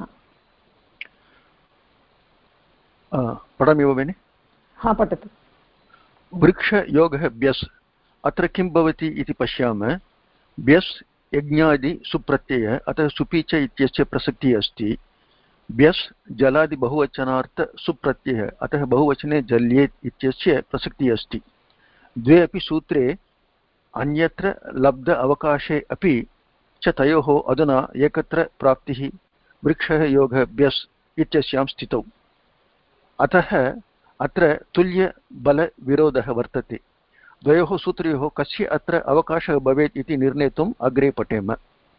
पठामि वा भगिनि? हा, पठतु। वृक्षयोगः ब्यस्, अत्र किं भवति इति पश्यामः। ब्यस् यज्ञादि सुप्रत्ययः, अतः सुपि च इत्यस्य प्रसक्तिः अस्ति। ब्यस् जलादि बहुवचनार्थ सुप्रत्ययः, अतः बहुवचने जल्येत् इत्यस्य प्रसक्तिः अस्ति। द्वे अपि सूत्रे अन्यत्र लब्ध अवकाशे अपि च तयोः अधुना एकत्र प्राप्तिः वृक्षः योगः ब्यस् इत्यस्यां स्थितौ, अतः अत्र तुल्यबलविरोधः वर्तते। द्वयोः सूत्रयोः कस्य अत्र अवकाशः भवेत् इति निर्णेतुम् अग्रे पठेम।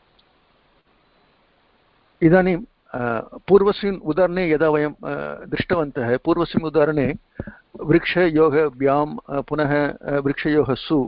इदानीं पूर्वस्मिन् उदाहरणे यदा वयं दृष्टवन्तः, पूर्वस्मिन् उदाहरणे वृक्षयोगभ्यां पुनः वृक्षयोः सु,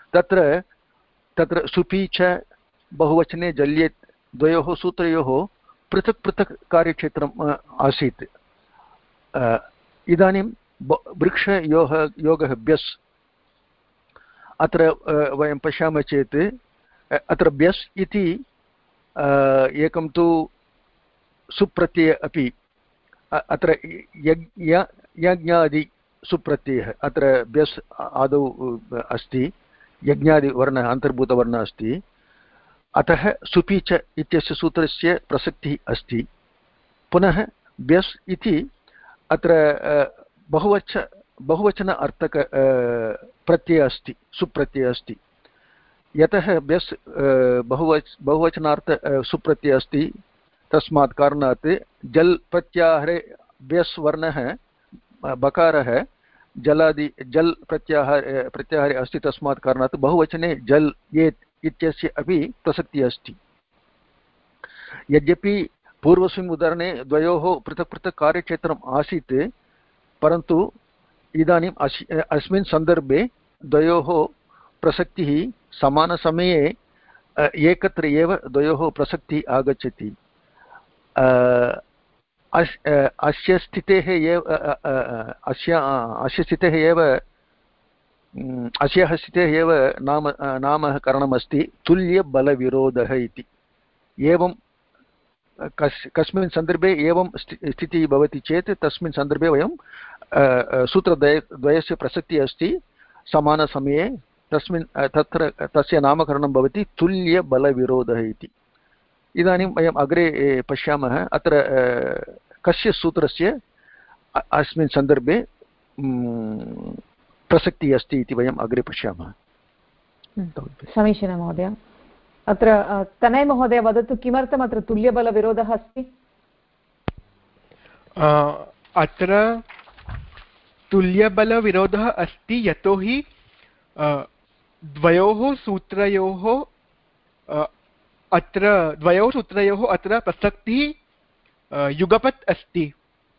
तत्र सुपि च बहुवचने जल्येत्, द्वयोः सूत्रयोः पृथक् पृथक् कार्यक्षेत्रम् आसीत्। इदानीं वृक्षयोगः ब्यस्, अत्र वयं पश्यामः चेत् अत्र ब्यस् इति एकं तु सुप्रत्यय अपि, अत्र यज्ञादि सुप्रत्ययः, अत्र ब्यस् आदौ अस्ति, यज्ञादिवर्णः अन्तर्भूतवर्णः अस्ति, अतः सुपि च इत्यस्य सूत्रस्य प्रसक्तिः अस्ति। पुनः ब्यस् इति अत्र बहुवचन अर्थक प्रत्ययः अस्ति, सुप्रत्ययः अस्ति। यतः ब्यस् बहुवचनार्थ सुप्रत्ययः अस्ति, तस्मात् कारणात् जल् प्रत्याहारे ब्यस् वर्णः बकारः जल् प्रत्याहारे अस्ति, तस्मात् कारणात् बहुवचने जल् येत् इत्यस्य अपि प्रसक्तिः अस्ति। यद्यपि पूर्वस्मिन् उदाहरणे द्वयोः पृथक् पृथक् कार्यक्षेत्रम् आसीत्, परन्तु इदानीम् अस्मिन् सन्दर्भे द्वयोः प्रसक्तिः समानसमये एकत्र एव द्वयोः प्रसक्तिः आगच्छति। अस्य स्थितेः एव नामकरणमस्ति तुल्यबलविरोधः इति। एवं कस्मिन् सन्दर्भे एवं स्थितिः भवति चेत् तस्मिन् सन्दर्भे वयं सूत्रद्वयस्य प्रसक्तिः अस्ति समानसमये, तत्र तस्य नामकरणं भवति तुल्यबलविरोधः इति। इदानीं वयम् अग्रे पश्यामः, अत्र कस्य सूत्रस्य अस्मिन् सन्दर्भे प्रसक्तिः अस्ति इति वयम् अग्रे पश्यामः। समीचीनं महोदय। अत्र तनय महोदय वदतु, किमर्थम् अत्र तुल्यबलविरोधः अस्ति? अत्र तुल्यबलविरोधः अस्ति यतोहि द्वयोः सूत्रयोः अत्र प्रसक्तिः युगपत् अस्ति।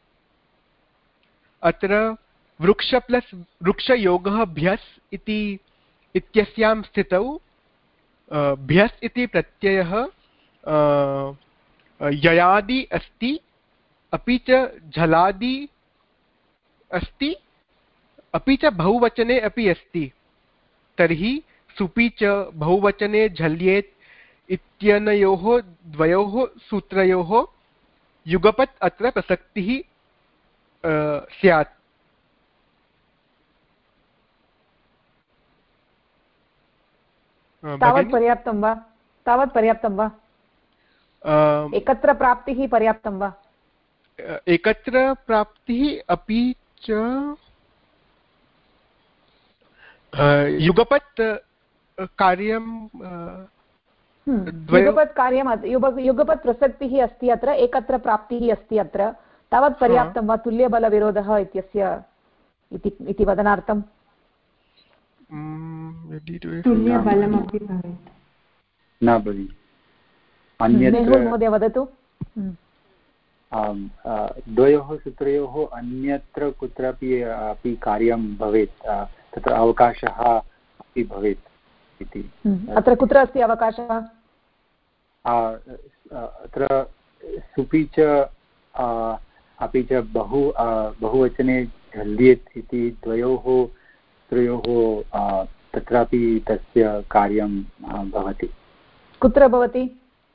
अत्र वृक्ष प्लस् वृक्षयोगः भ्यस् इत्यस्यां स्थितौ भ्यस् इति प्रत्ययः ययादि अस्ति, अपि च झलादि अस्ति, अपि च बहुवचने अपि अस्ति। तर्हि सुपि च बहुवचने झल्येत् इत्यनयोः द्वयोः सूत्रयोः युगपत् अत्र प्रसक्तिः स्यात्। तावत् पर्याप्तं वा? एकत्र प्राप्तिः पर्याप्तं वा? एकत्र प्राप्तिः अपि च युगपत् कार्यं युगपत् प्रसक्तिः अस्ति, अत्र एकत्र प्राप्तिः अस्ति, अत्र तावत् पर्याप्तं वा तुल्यबलविरोधः इत्यस्य इति वदनार्थं? तुल्यबलमपि भवेत् न भगिनि अन्यत्र महोदय वदतु द्वयोः सूत्रयोः अन्यत्र कुत्रापि अपि कार्यं भवेत् तत्र अवकाशः अपि भवेत् इति अत्र कुत्र अस्ति अवकाशः अत्र सुपि च अपि च बहुवचने झल्येत् इति द्वयोः सूत्रयोः तत्रापि तस्य कार्यं भवति कुत्र भवति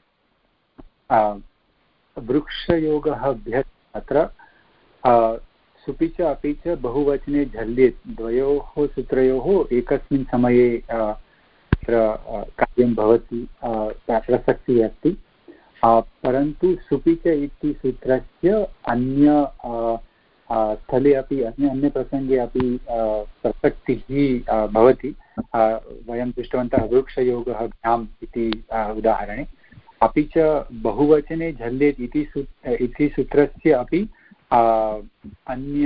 वृक्षयोगः भ्यत् अत्र सुपि च अपि च बहुवचने झल्येत् द्वयोः सूत्रयोः एकस्मिन् समये तत्र कार्यं भवति प्रसक्तिः अस्ति परन्तु सुपि च इति सूत्रस्य अन्य स्थले अपि अन्यप्रसङ्गे अपि प्रसक्तिः भवति वयं दृष्टवन्तः वृक्षयोगः भ्याम् इति उदाहरणे अपि च बहुवचने झल्येत् इति सूत्रस्य अपि अन्य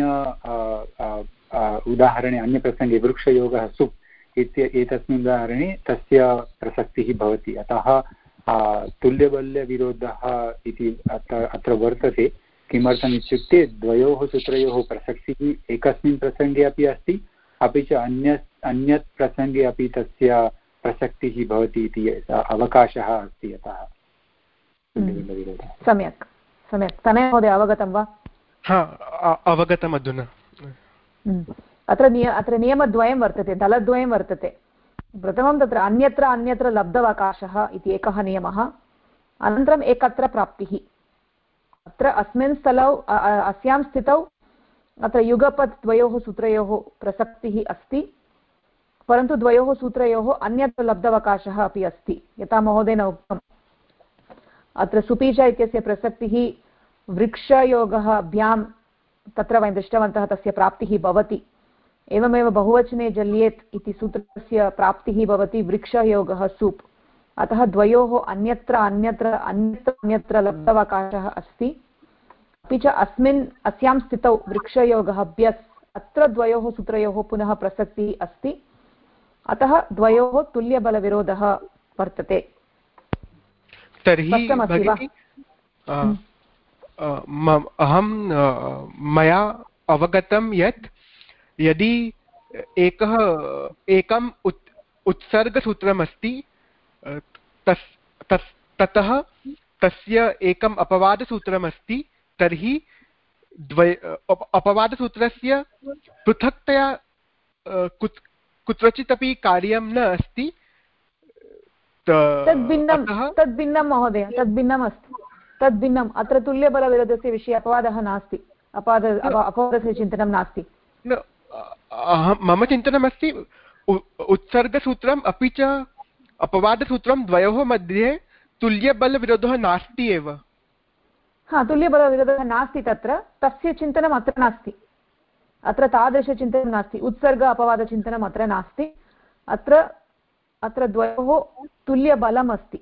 उदाहरणे अन्यप्रसङ्गे वृक्षयोगः सुप् एतस्मिन् उदाहरणे तस्य प्रसक्तिः भवति अतः तुल्यबल्यविरोधः इति अत्र वर्तते किमर्थम् इत्युक्ते द्वयोः सूत्रयोः प्रसक्तिः एकस्मिन् प्रसङ्गे अपि अस्ति अपि च अन्यत् प्रसङ्गे अपि तस्य प्रसक्तिः भवति इति अवकाशः अस्ति अतः सम्यक् तनय महोदय अवगतं वा अवगतम् अधुना अत्र नियमद्वयं वर्तते दलद्वयं वर्तते प्रथमं तत्र अन्यत्र लब्धवकाशः इति एकः नियमः अनन्तरम् एकत्र प्राप्तिः अत्र अस्मिन् स्थलौ अस्यां स्थितौ अत्र युगपत् द्वयोः सूत्रयोः प्रसक्तिः अस्ति परन्तु द्वयोः सूत्रयोः अन्यत्र लब्धवकाशः अपि अस्ति यथा महोदयेन उक्तम् अत्र सुपीच इत्यस्य प्रसक्तिः वृक्षयोगः भ्यां तत्र वयं दृष्टवन्तः तस्य प्राप्तिः भवति एवमेव बहुवचने जल्येत् इति सूत्रस्य प्राप्तिः भवति वृक्षयोगः सूप् अतः द्वयोः अन्यत्र लब्धवकाशः अस्ति अपि च अस्यां स्थितौ वृक्षयोगः भ्यस् अत्र द्वयोः सूत्रयोः पुनः प्रसक्तिः अस्ति अतः द्वयोः तुल्यबलविरोधः वर्तते तर्हि मया अवगतं यत् यदि एकम् उत्सर्गसूत्रमस्ति ततः तस्य एकम् अपवादसूत्रमस्ति तर्हि अपवादसूत्रस्य पृथक्तया कुत्रचित् अपि कार्यं न अस्ति तद्भिन्नं महोदय तद्भिन्नम् अस्ति तद्भिन्नम् अत्र तुल्यबलविरोधस्य विषये अपवादः नास्ति अपवादस्य चिन्तनं नास्ति मम चिन्तनमस्ति उत्सर्गसूत्रम् अपि च अपवादसूत्रं द्वयोः मध्ये तुल्यबलविरोधः नास्ति एव तुल्यबलविरोधः नास्ति तत्र तस्य चिन्तनम् अत्र नास्ति अत्र तादृशचिन्तनं नास्ति उत्सर्ग अपवादचिन्तनम् अत्र नास्ति अत्र द्वयोः तुल्यबलम् अस्ति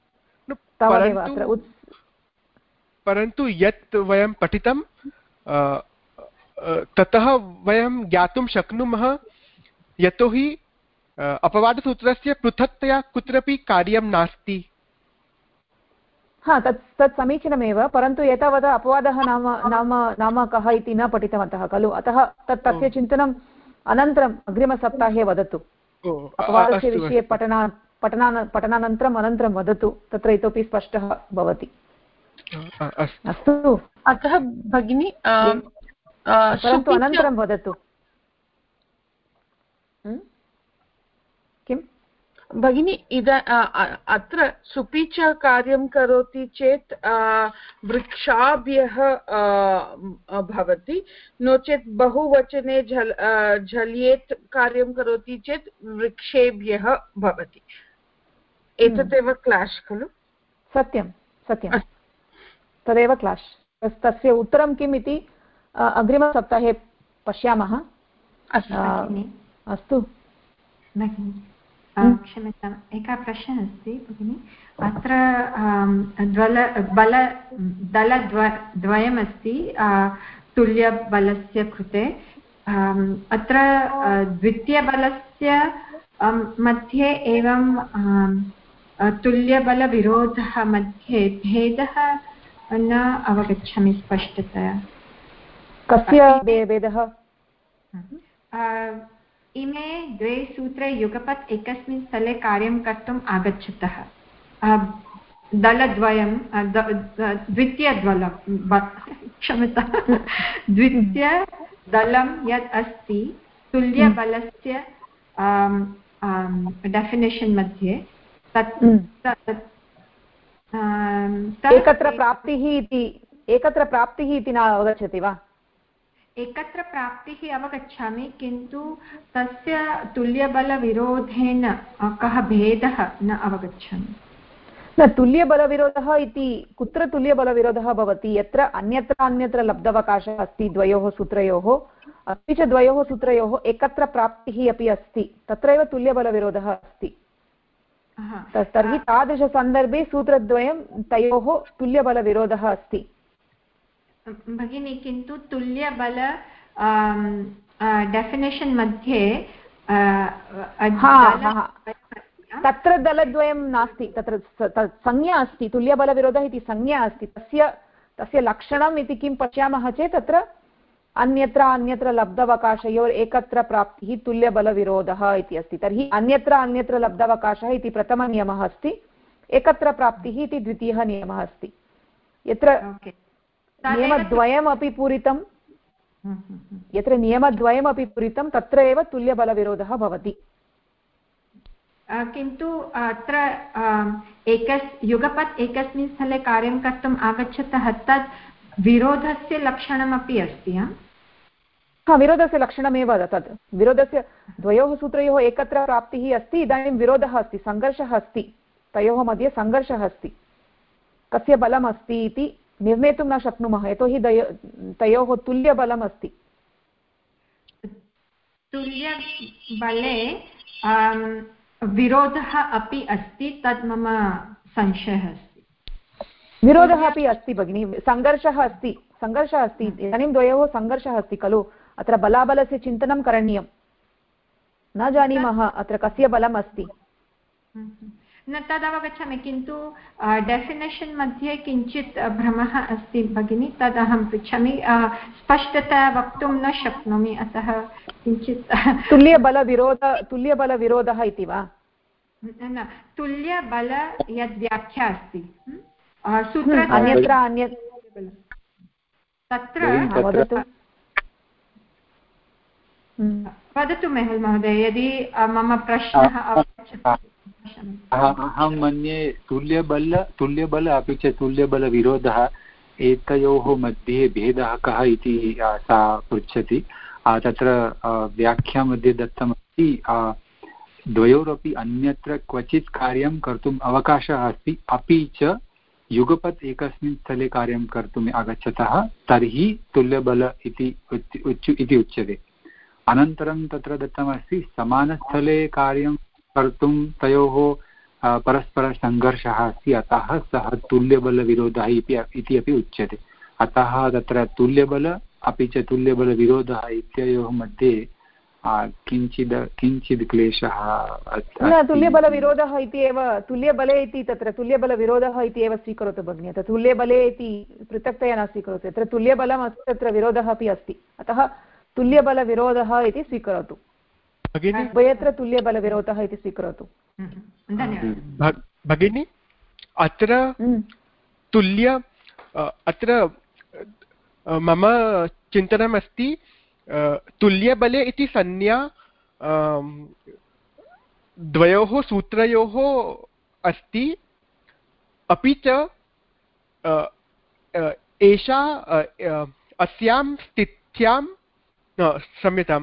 परन्तु यत् वयं पठितं ततः वयं ज्ञातुं शक्नुमः यतोहि अपवादसूत्रस्य पृथक्तया कुत्रापि कार्यं नास्ति तत् समीचीनमेव परन्तु एतावता अपवादः नाम कः इति न पठितवन्तः खलु अतः तस्य चिन्तनम् अनन्तरम् अग्रिमसप्ताहे वदतु अपवादस्य विषये पठनानन्तरं वदतु तत्र इतोपि स्पष्टः भवति अस्तु अतः भगिनी परन्तु अनन्तरं वदतु किं भगिनी अत्र सुपि च कार्यं करोति चेत् वृक्षाभ्यः भवति नो चेत् बहुवचने झल्येत् कार्यं करोति चेत् वृक्षेभ्यः भवति एतदेव क्लाश् खलु सत्यं तदेव क्लाश् तस्य उत्तरं किम् इति अग्रिमसप्ताहे पश्यामः अस्तु क्षम्यताम् एकः प्रश्नः अस्ति भगिनि अत्र दलद्वयमस्ति तुल्यबलस्य कृते अत्र द्वितीयबलस्य मध्ये एवं तुल्यबलविरोधः मध्ये भेदः न अवगच्छामि स्पष्टतया। कस्य भेदः? इमे द्वे सूत्रे युगपत् एकस्मिन् स्थले कार्यं कर्तुम् आगच्छतः दलद्वयं द्वितीयदलं क्षम्यतां द्वितीयदलं यत् अस्ति तुल्यबलस्य डेफिनेशन् मध्ये एकत्र प्राप्तिः इति न अवगच्छति वा? एकत्र प्राप्तिः अवगच्छामि, किन्तु तस्य तुल्यबलविरोधेन कः भेदः न अवगच्छामि। न, तुल्यबलविरोधः इति कुत्र तुल्यबलविरोधः भवति? यत्र अन्यत्र लब्धावकाशः अस्ति द्वयोः सूत्रयोः, अपि च द्वयोः सूत्रयोः एकत्र प्राप्तिः अपि अस्ति, तत्रैव तुल्यबलविरोधः अस्ति। तर्हि तादृशसन्दर्भे सूत्रद्वयं तयोः तुल्यबलविरोधः अस्ति भगिनी, किन्तु तुल्यबल डेफिनेशन् मध्ये तत्र दलद्वयं नास्ति, तत्र संज्ञा अस्ति, तुल्यबलविरोधः इति संज्ञा अस्ति। तस्य लक्षणम् इति किं पश्यामः चेत् तत्र अन्यत्र लब्धावकाशयोर् एकत्र प्राप्तिः तुल्यबलविरोधः इति अस्ति। तर्हि अन्यत्र लब्धावकाशः इति प्रथमनियमः अस्ति, एकत्र प्राप्तिः इति द्वितीयः नियमः अस्ति। यत्र नियमद्वयमपि पूरितं तत्र एव तुल्यबलविरोधः भवति। किन्तु अत्र युगपत् एकस्मिन् स्थले कार्यं कर्तुम् आगच्छतः तत् विरोधस्य लक्षणमपि अस्ति। विरोधस्य लक्षणमेव तत्। विरोधस्य द्वयोः सूत्रयोः एकत्र प्राप्तिः अस्ति, इदानीं विरोधः अस्ति, सङ्घर्षः अस्ति, तयोः मध्ये सङ्घर्षः अस्ति। कस्य बलम् अस्ति इति निर्णेतुं न शक्नुमः, यतोहि तयोः तुल्यबलम् अस्ति। तुल्यबले विरोधः अपि अस्ति, तद् मम संशयः अस्ति। विरोधः अपि अस्ति भगिनी, सङ्घर्षः अस्ति। इदानीं द्वयोः सङ्घर्षः अस्ति खलु। अत्र बलाबलस्य चिन्तनं करणीयं। न जानीमः अत्र कस्य बलम् अस्ति। न तदवगच्छामि, किन्तु डेफिनेशन् मध्ये किञ्चित् भ्रमः अस्ति भगिनी, तदहं पृच्छामि। स्पष्टतया वक्तुं न शक्नोमि, अतः किञ्चित् तुल्यबलविरोधः इति वा? न, तुल्यबल यद्व्याख्या अस्ति सूत्र तत्र वदतु मेहुल् महोदय, यदि मम प्रश्नः अवगच्छति। अहं मन्ये तुल्यबल अपि च तुल्यबलविरोधः, एतयोः मध्ये भेदः कः इति सा पृच्छति। तत्र व्याख्या मध्ये दत्तमस्ति द्वयोरपि अन्यत्र क्वचित् कार्यं कर्तुम् अवकाशः अस्ति, अपि च युगपत् एकस्मिन् स्थले कार्यं कर्तुम् आगच्छतः तर्हि तुल्यबल इति उच्यते। अनन्तरं तत्र दत्तमस्ति समानस्थले कार्यं कर्तुं तयोः परस्परसङ्घर्षः अस्ति, अतः सः तुल्यबलविरोधः इति अपि उच्यते। अतः तत्र तुल्यबल अपि च तुल्यबलविरोधः इत्ययोः मध्ये किञ्चित् क्लेशः। न, तुल्यबलविरोधः इति एव, तुल्यबले इति तत्र तुल्यबलविरोधः इति एव स्वीकरोतु भगिनी। तत्र तुल्यबले इति पृथक्तया न स्वीकरोतु, यत्र तुल्यबलम् अस्ति तत्र विरोधः अपि अस्ति, अतः तुल्यबलविरोधः इति स्वीकरोतु। उभयत्र तुल्यबलविरोधः इति स्वीकरोतु। भगिनी, अत्र मम चिन्तनमस्ति, तुल्यबले इति संज्ञा द्वयोः सूत्रयोः अस्ति, अपि च एषा अस्यां स्थित्यां क्षम्यताम्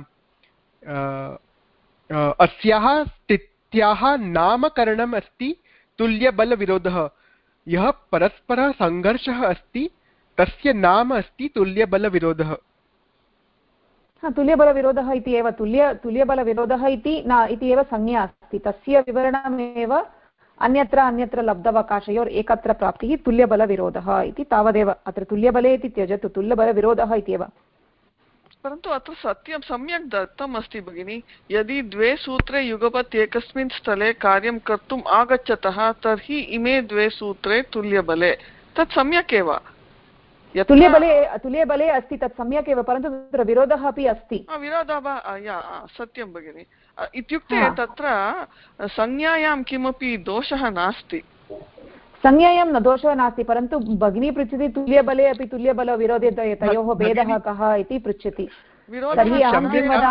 अस्याः स्थित्याः नामकरणम् अस्ति तुल्यबलविरोधः। यः परस्परः सङ्घर्षः अस्ति तस्य नाम अस्ति तुल्यबलविरोधः। तुल्यबलविरोधः इति एव तुल्यबलविरोधः इति न इति एव संज्ञा अस्ति, तस्य विवरणमेव अन्यत्र लब्धावकाशयोर् एकत्र प्राप्तिः तुल्यबलविरोधः इति तावदेव। अत्र तुल्यबले इति त्यजतु, तुल्यबलविरोधः इत्येव। परन्तु अत्र सत्यं सम्यक् दत्तम् अस्ति भगिनि। यदि द्वे सूत्रे युगपत् एकस्मिन् स्थले कार्यं कर्तुम् आगच्छतः तर्हि इमे द्वे सूत्रे तुल्यबले, तत् सम्यक् एव। तुल्यबले अस्ति, तत् सम्यक् एव, परन्तु तत्र विरोधः अपि अस्ति। विरोधः सत्यं भगिनि। इत्युक्ते तत्र संज्ञायां किमपि दोषः नास्ति। संज्ञायां न दोषः नास्ति, परन्तु भगिनी पृच्छति तुल्यबले अपि तुल्यबलविरोधे तयोः भेदः कः इति पृच्छति। तर्हि अहं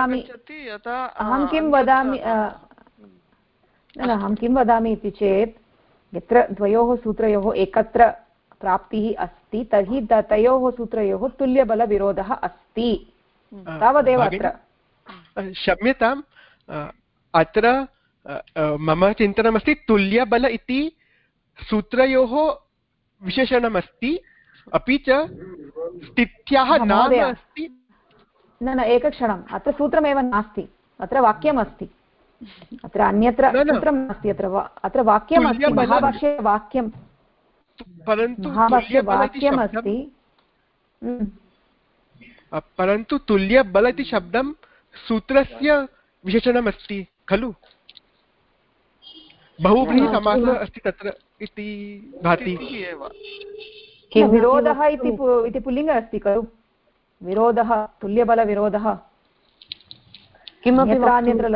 किं वदामि इति चेत् यत्र द्वयोः सूत्रयोः एकत्र प्राप्तिः अस्ति तर्हि तयोः सूत्रयोः तुल्यबलविरोधः अस्ति, तावदेव। अत्र क्षम्यताम्, अत्र मम चिन्तनमस्ति तुल्यबल इति सूत्रयोः विशेषणमस्ति, अपि च स्थित्याः नाम अस्ति। न एकक्षणम्, अत्र सूत्रमेव नास्ति, अत्र वाक्यमस्ति, अत्र अन्यत्र सूत्रं नास्ति, अत्र वाक्यमस्ति, महाभाष्ये वाक्यं, परन्तु वाक्यमस्ति। परन्तु तुल्यबल इति शब्दं सूत्रस्य विशेषणमस्ति खलु, बहुव्रीहिसमासः अस्ति तत्र इति भाति। विरोधः इति पुल्लिङ्गः अस्ति खलु, विरोधः, तुल्यबलविरोधः। किमपि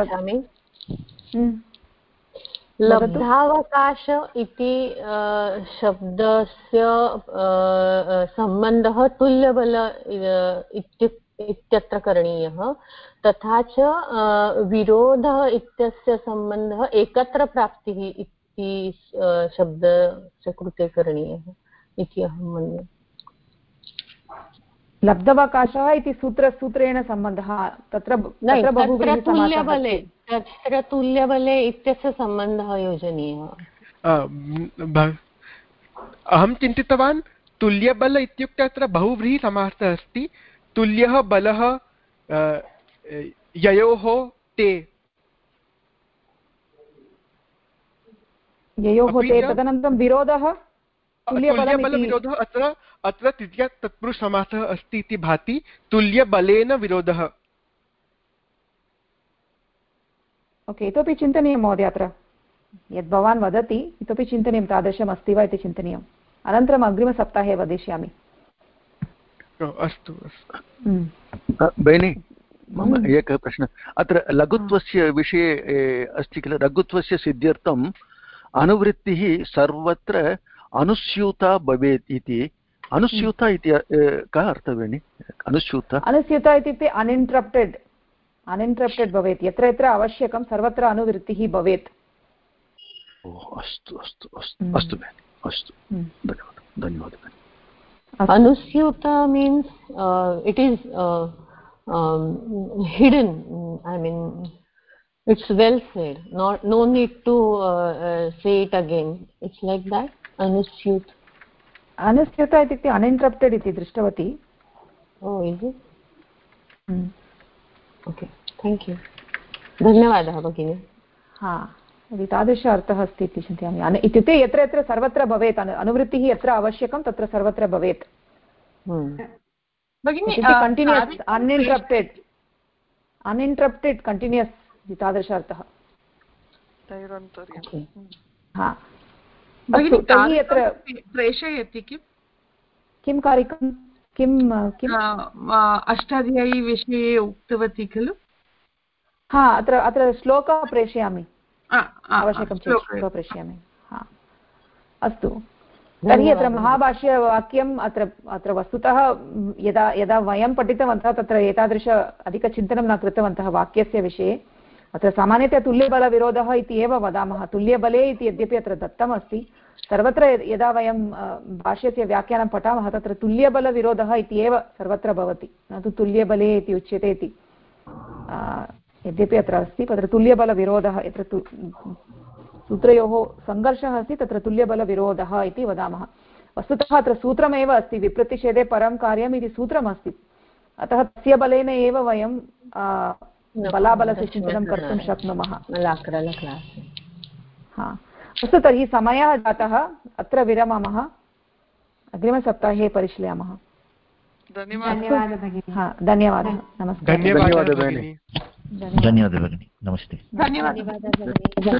लब्धावकाश इति शब्दस्य सम्बन्धः तुल्यबल इत्यत्र करणीयः, तथा च विरोधः इत्यस्य सम्बन्धः एकत्र प्राप्तिः इति शब्दस्य कृते करणीयः इति अहं मन्ये। लब्धवकाशः इति सूत्रेण सम्बन्धः तत्र तुल्यबले, तत्र तुल्यबले इत्यस्य सम्बन्धः योजनीयः। अहं चिन्तितवान् तुल्यबल इत्युक्ते अत्र बहुव्रीहिसमासः अस्ति, तुल्यः बलः ययोः ते, तदनन्तरं विरोधः, तुल्यबलविरोधः अत्र तृतीया तत्पुरुषसमासः अस्ति इति भाति, तुल्यबलेन विरोधः। ओके, इतोपि चिन्तनीयं महोदय, अत्र यद् भवान् वदति इतोपि चिन्तनीयं, तादृशम् अस्ति वा इति चिन्तनीयम्। अनन्तरम् अग्रिमसप्ताहे वदिष्यामि। अस्तु भगिनि, मम एकः प्रश्नः। अत्र लघुत्वस्य विषये अस्ति किल, लघुत्वस्य सिद्ध्यर्थम् अनुवृत्तिः सर्वत्र अनुस्यूता भवेत् इति। अनुस्यूता इति कः अर्थः भगिनि? अनुस्यूता इत्युक्ते अनिन्टरप्टेड् भवेत्, यत्र यत्र आवश्यकं सर्वत्र अनुवृत्तिः भवेत्। अस्तु अस्तु अस्तु अस्तु भगिनि, अस्तु, धन्यवादः। Anushyuta means it is hidden, I mean it's well said, no need to say it again, it's like that. Anushyuta इत्युक्ते uninterrupted इति दृष्टवती। Oh, is it? Okay, thank you, धन्यवादः भगिनी। यदि तादृश अर्थः अस्ति इति चिन्तयामि। इत्युक्ते यत्र यत्र सर्वत्र भवेत्, अनुवृत्तिः यत्र आवश्यकं तत्र सर्वत्र भवेत्। कण्टिन्यूस्, अनिन्टरप्टेड् कण्टिन्यूस् इति तादृश अर्थः। तर्हि अत्र प्रेषयति किं कार्यक्रमं, किम् अष्टाध्यायी विषये उक्तवती खलु? अत्र श्लोकः प्रेषयामि, आवश्यकं चेत् श्लोकः प्रेषयामि। अस्तु, तर्हि अत्र महाभाष्यवाक्यम् अत्र वस्तुतः यदा वयं पठितवन्तः तत्र एतादृश अधिकचिन्तनं न कृतवन्तः वाक्यस्य विषये। अत्र सामान्यतया तुल्यबलविरोधः इति एव वदामः। तुल्यबले इति यद्यपि अत्र दत्तमस्ति, सर्वत्र यदा वयं भाष्यस्य व्याख्यानं पठामः तत्र तुल्यबलविरोधः इति एव सर्वत्र भवति, न तु तुल्यबले इति उच्यते इति। यद्यपि अत्र अस्ति तत्र तुल्यबलविरोधः, यत्र सूत्रयोः सङ्घर्षः अस्ति तत्र तुल्यबलविरोधः इति वदामः। वस्तुतः अत्र सूत्रमेव अस्ति, विप्रतिषेधे परं कार्यम् इति सूत्रमस्ति, अतः तस्य बलेन एव वयं बलाबलस्य चिन्तनं कर्तुं शक्नुमः। अस्तु, तर्हि समयः जातः, अत्र विरमामः, अग्रिमसप्ताहे परिशीलयामः। धन्यवादः भगिनी। धन्यवादः, नमस्कारः। धन्यवादः भगिनी। धन्यवादः भगिनी, नमस्ते। धन्यवादः।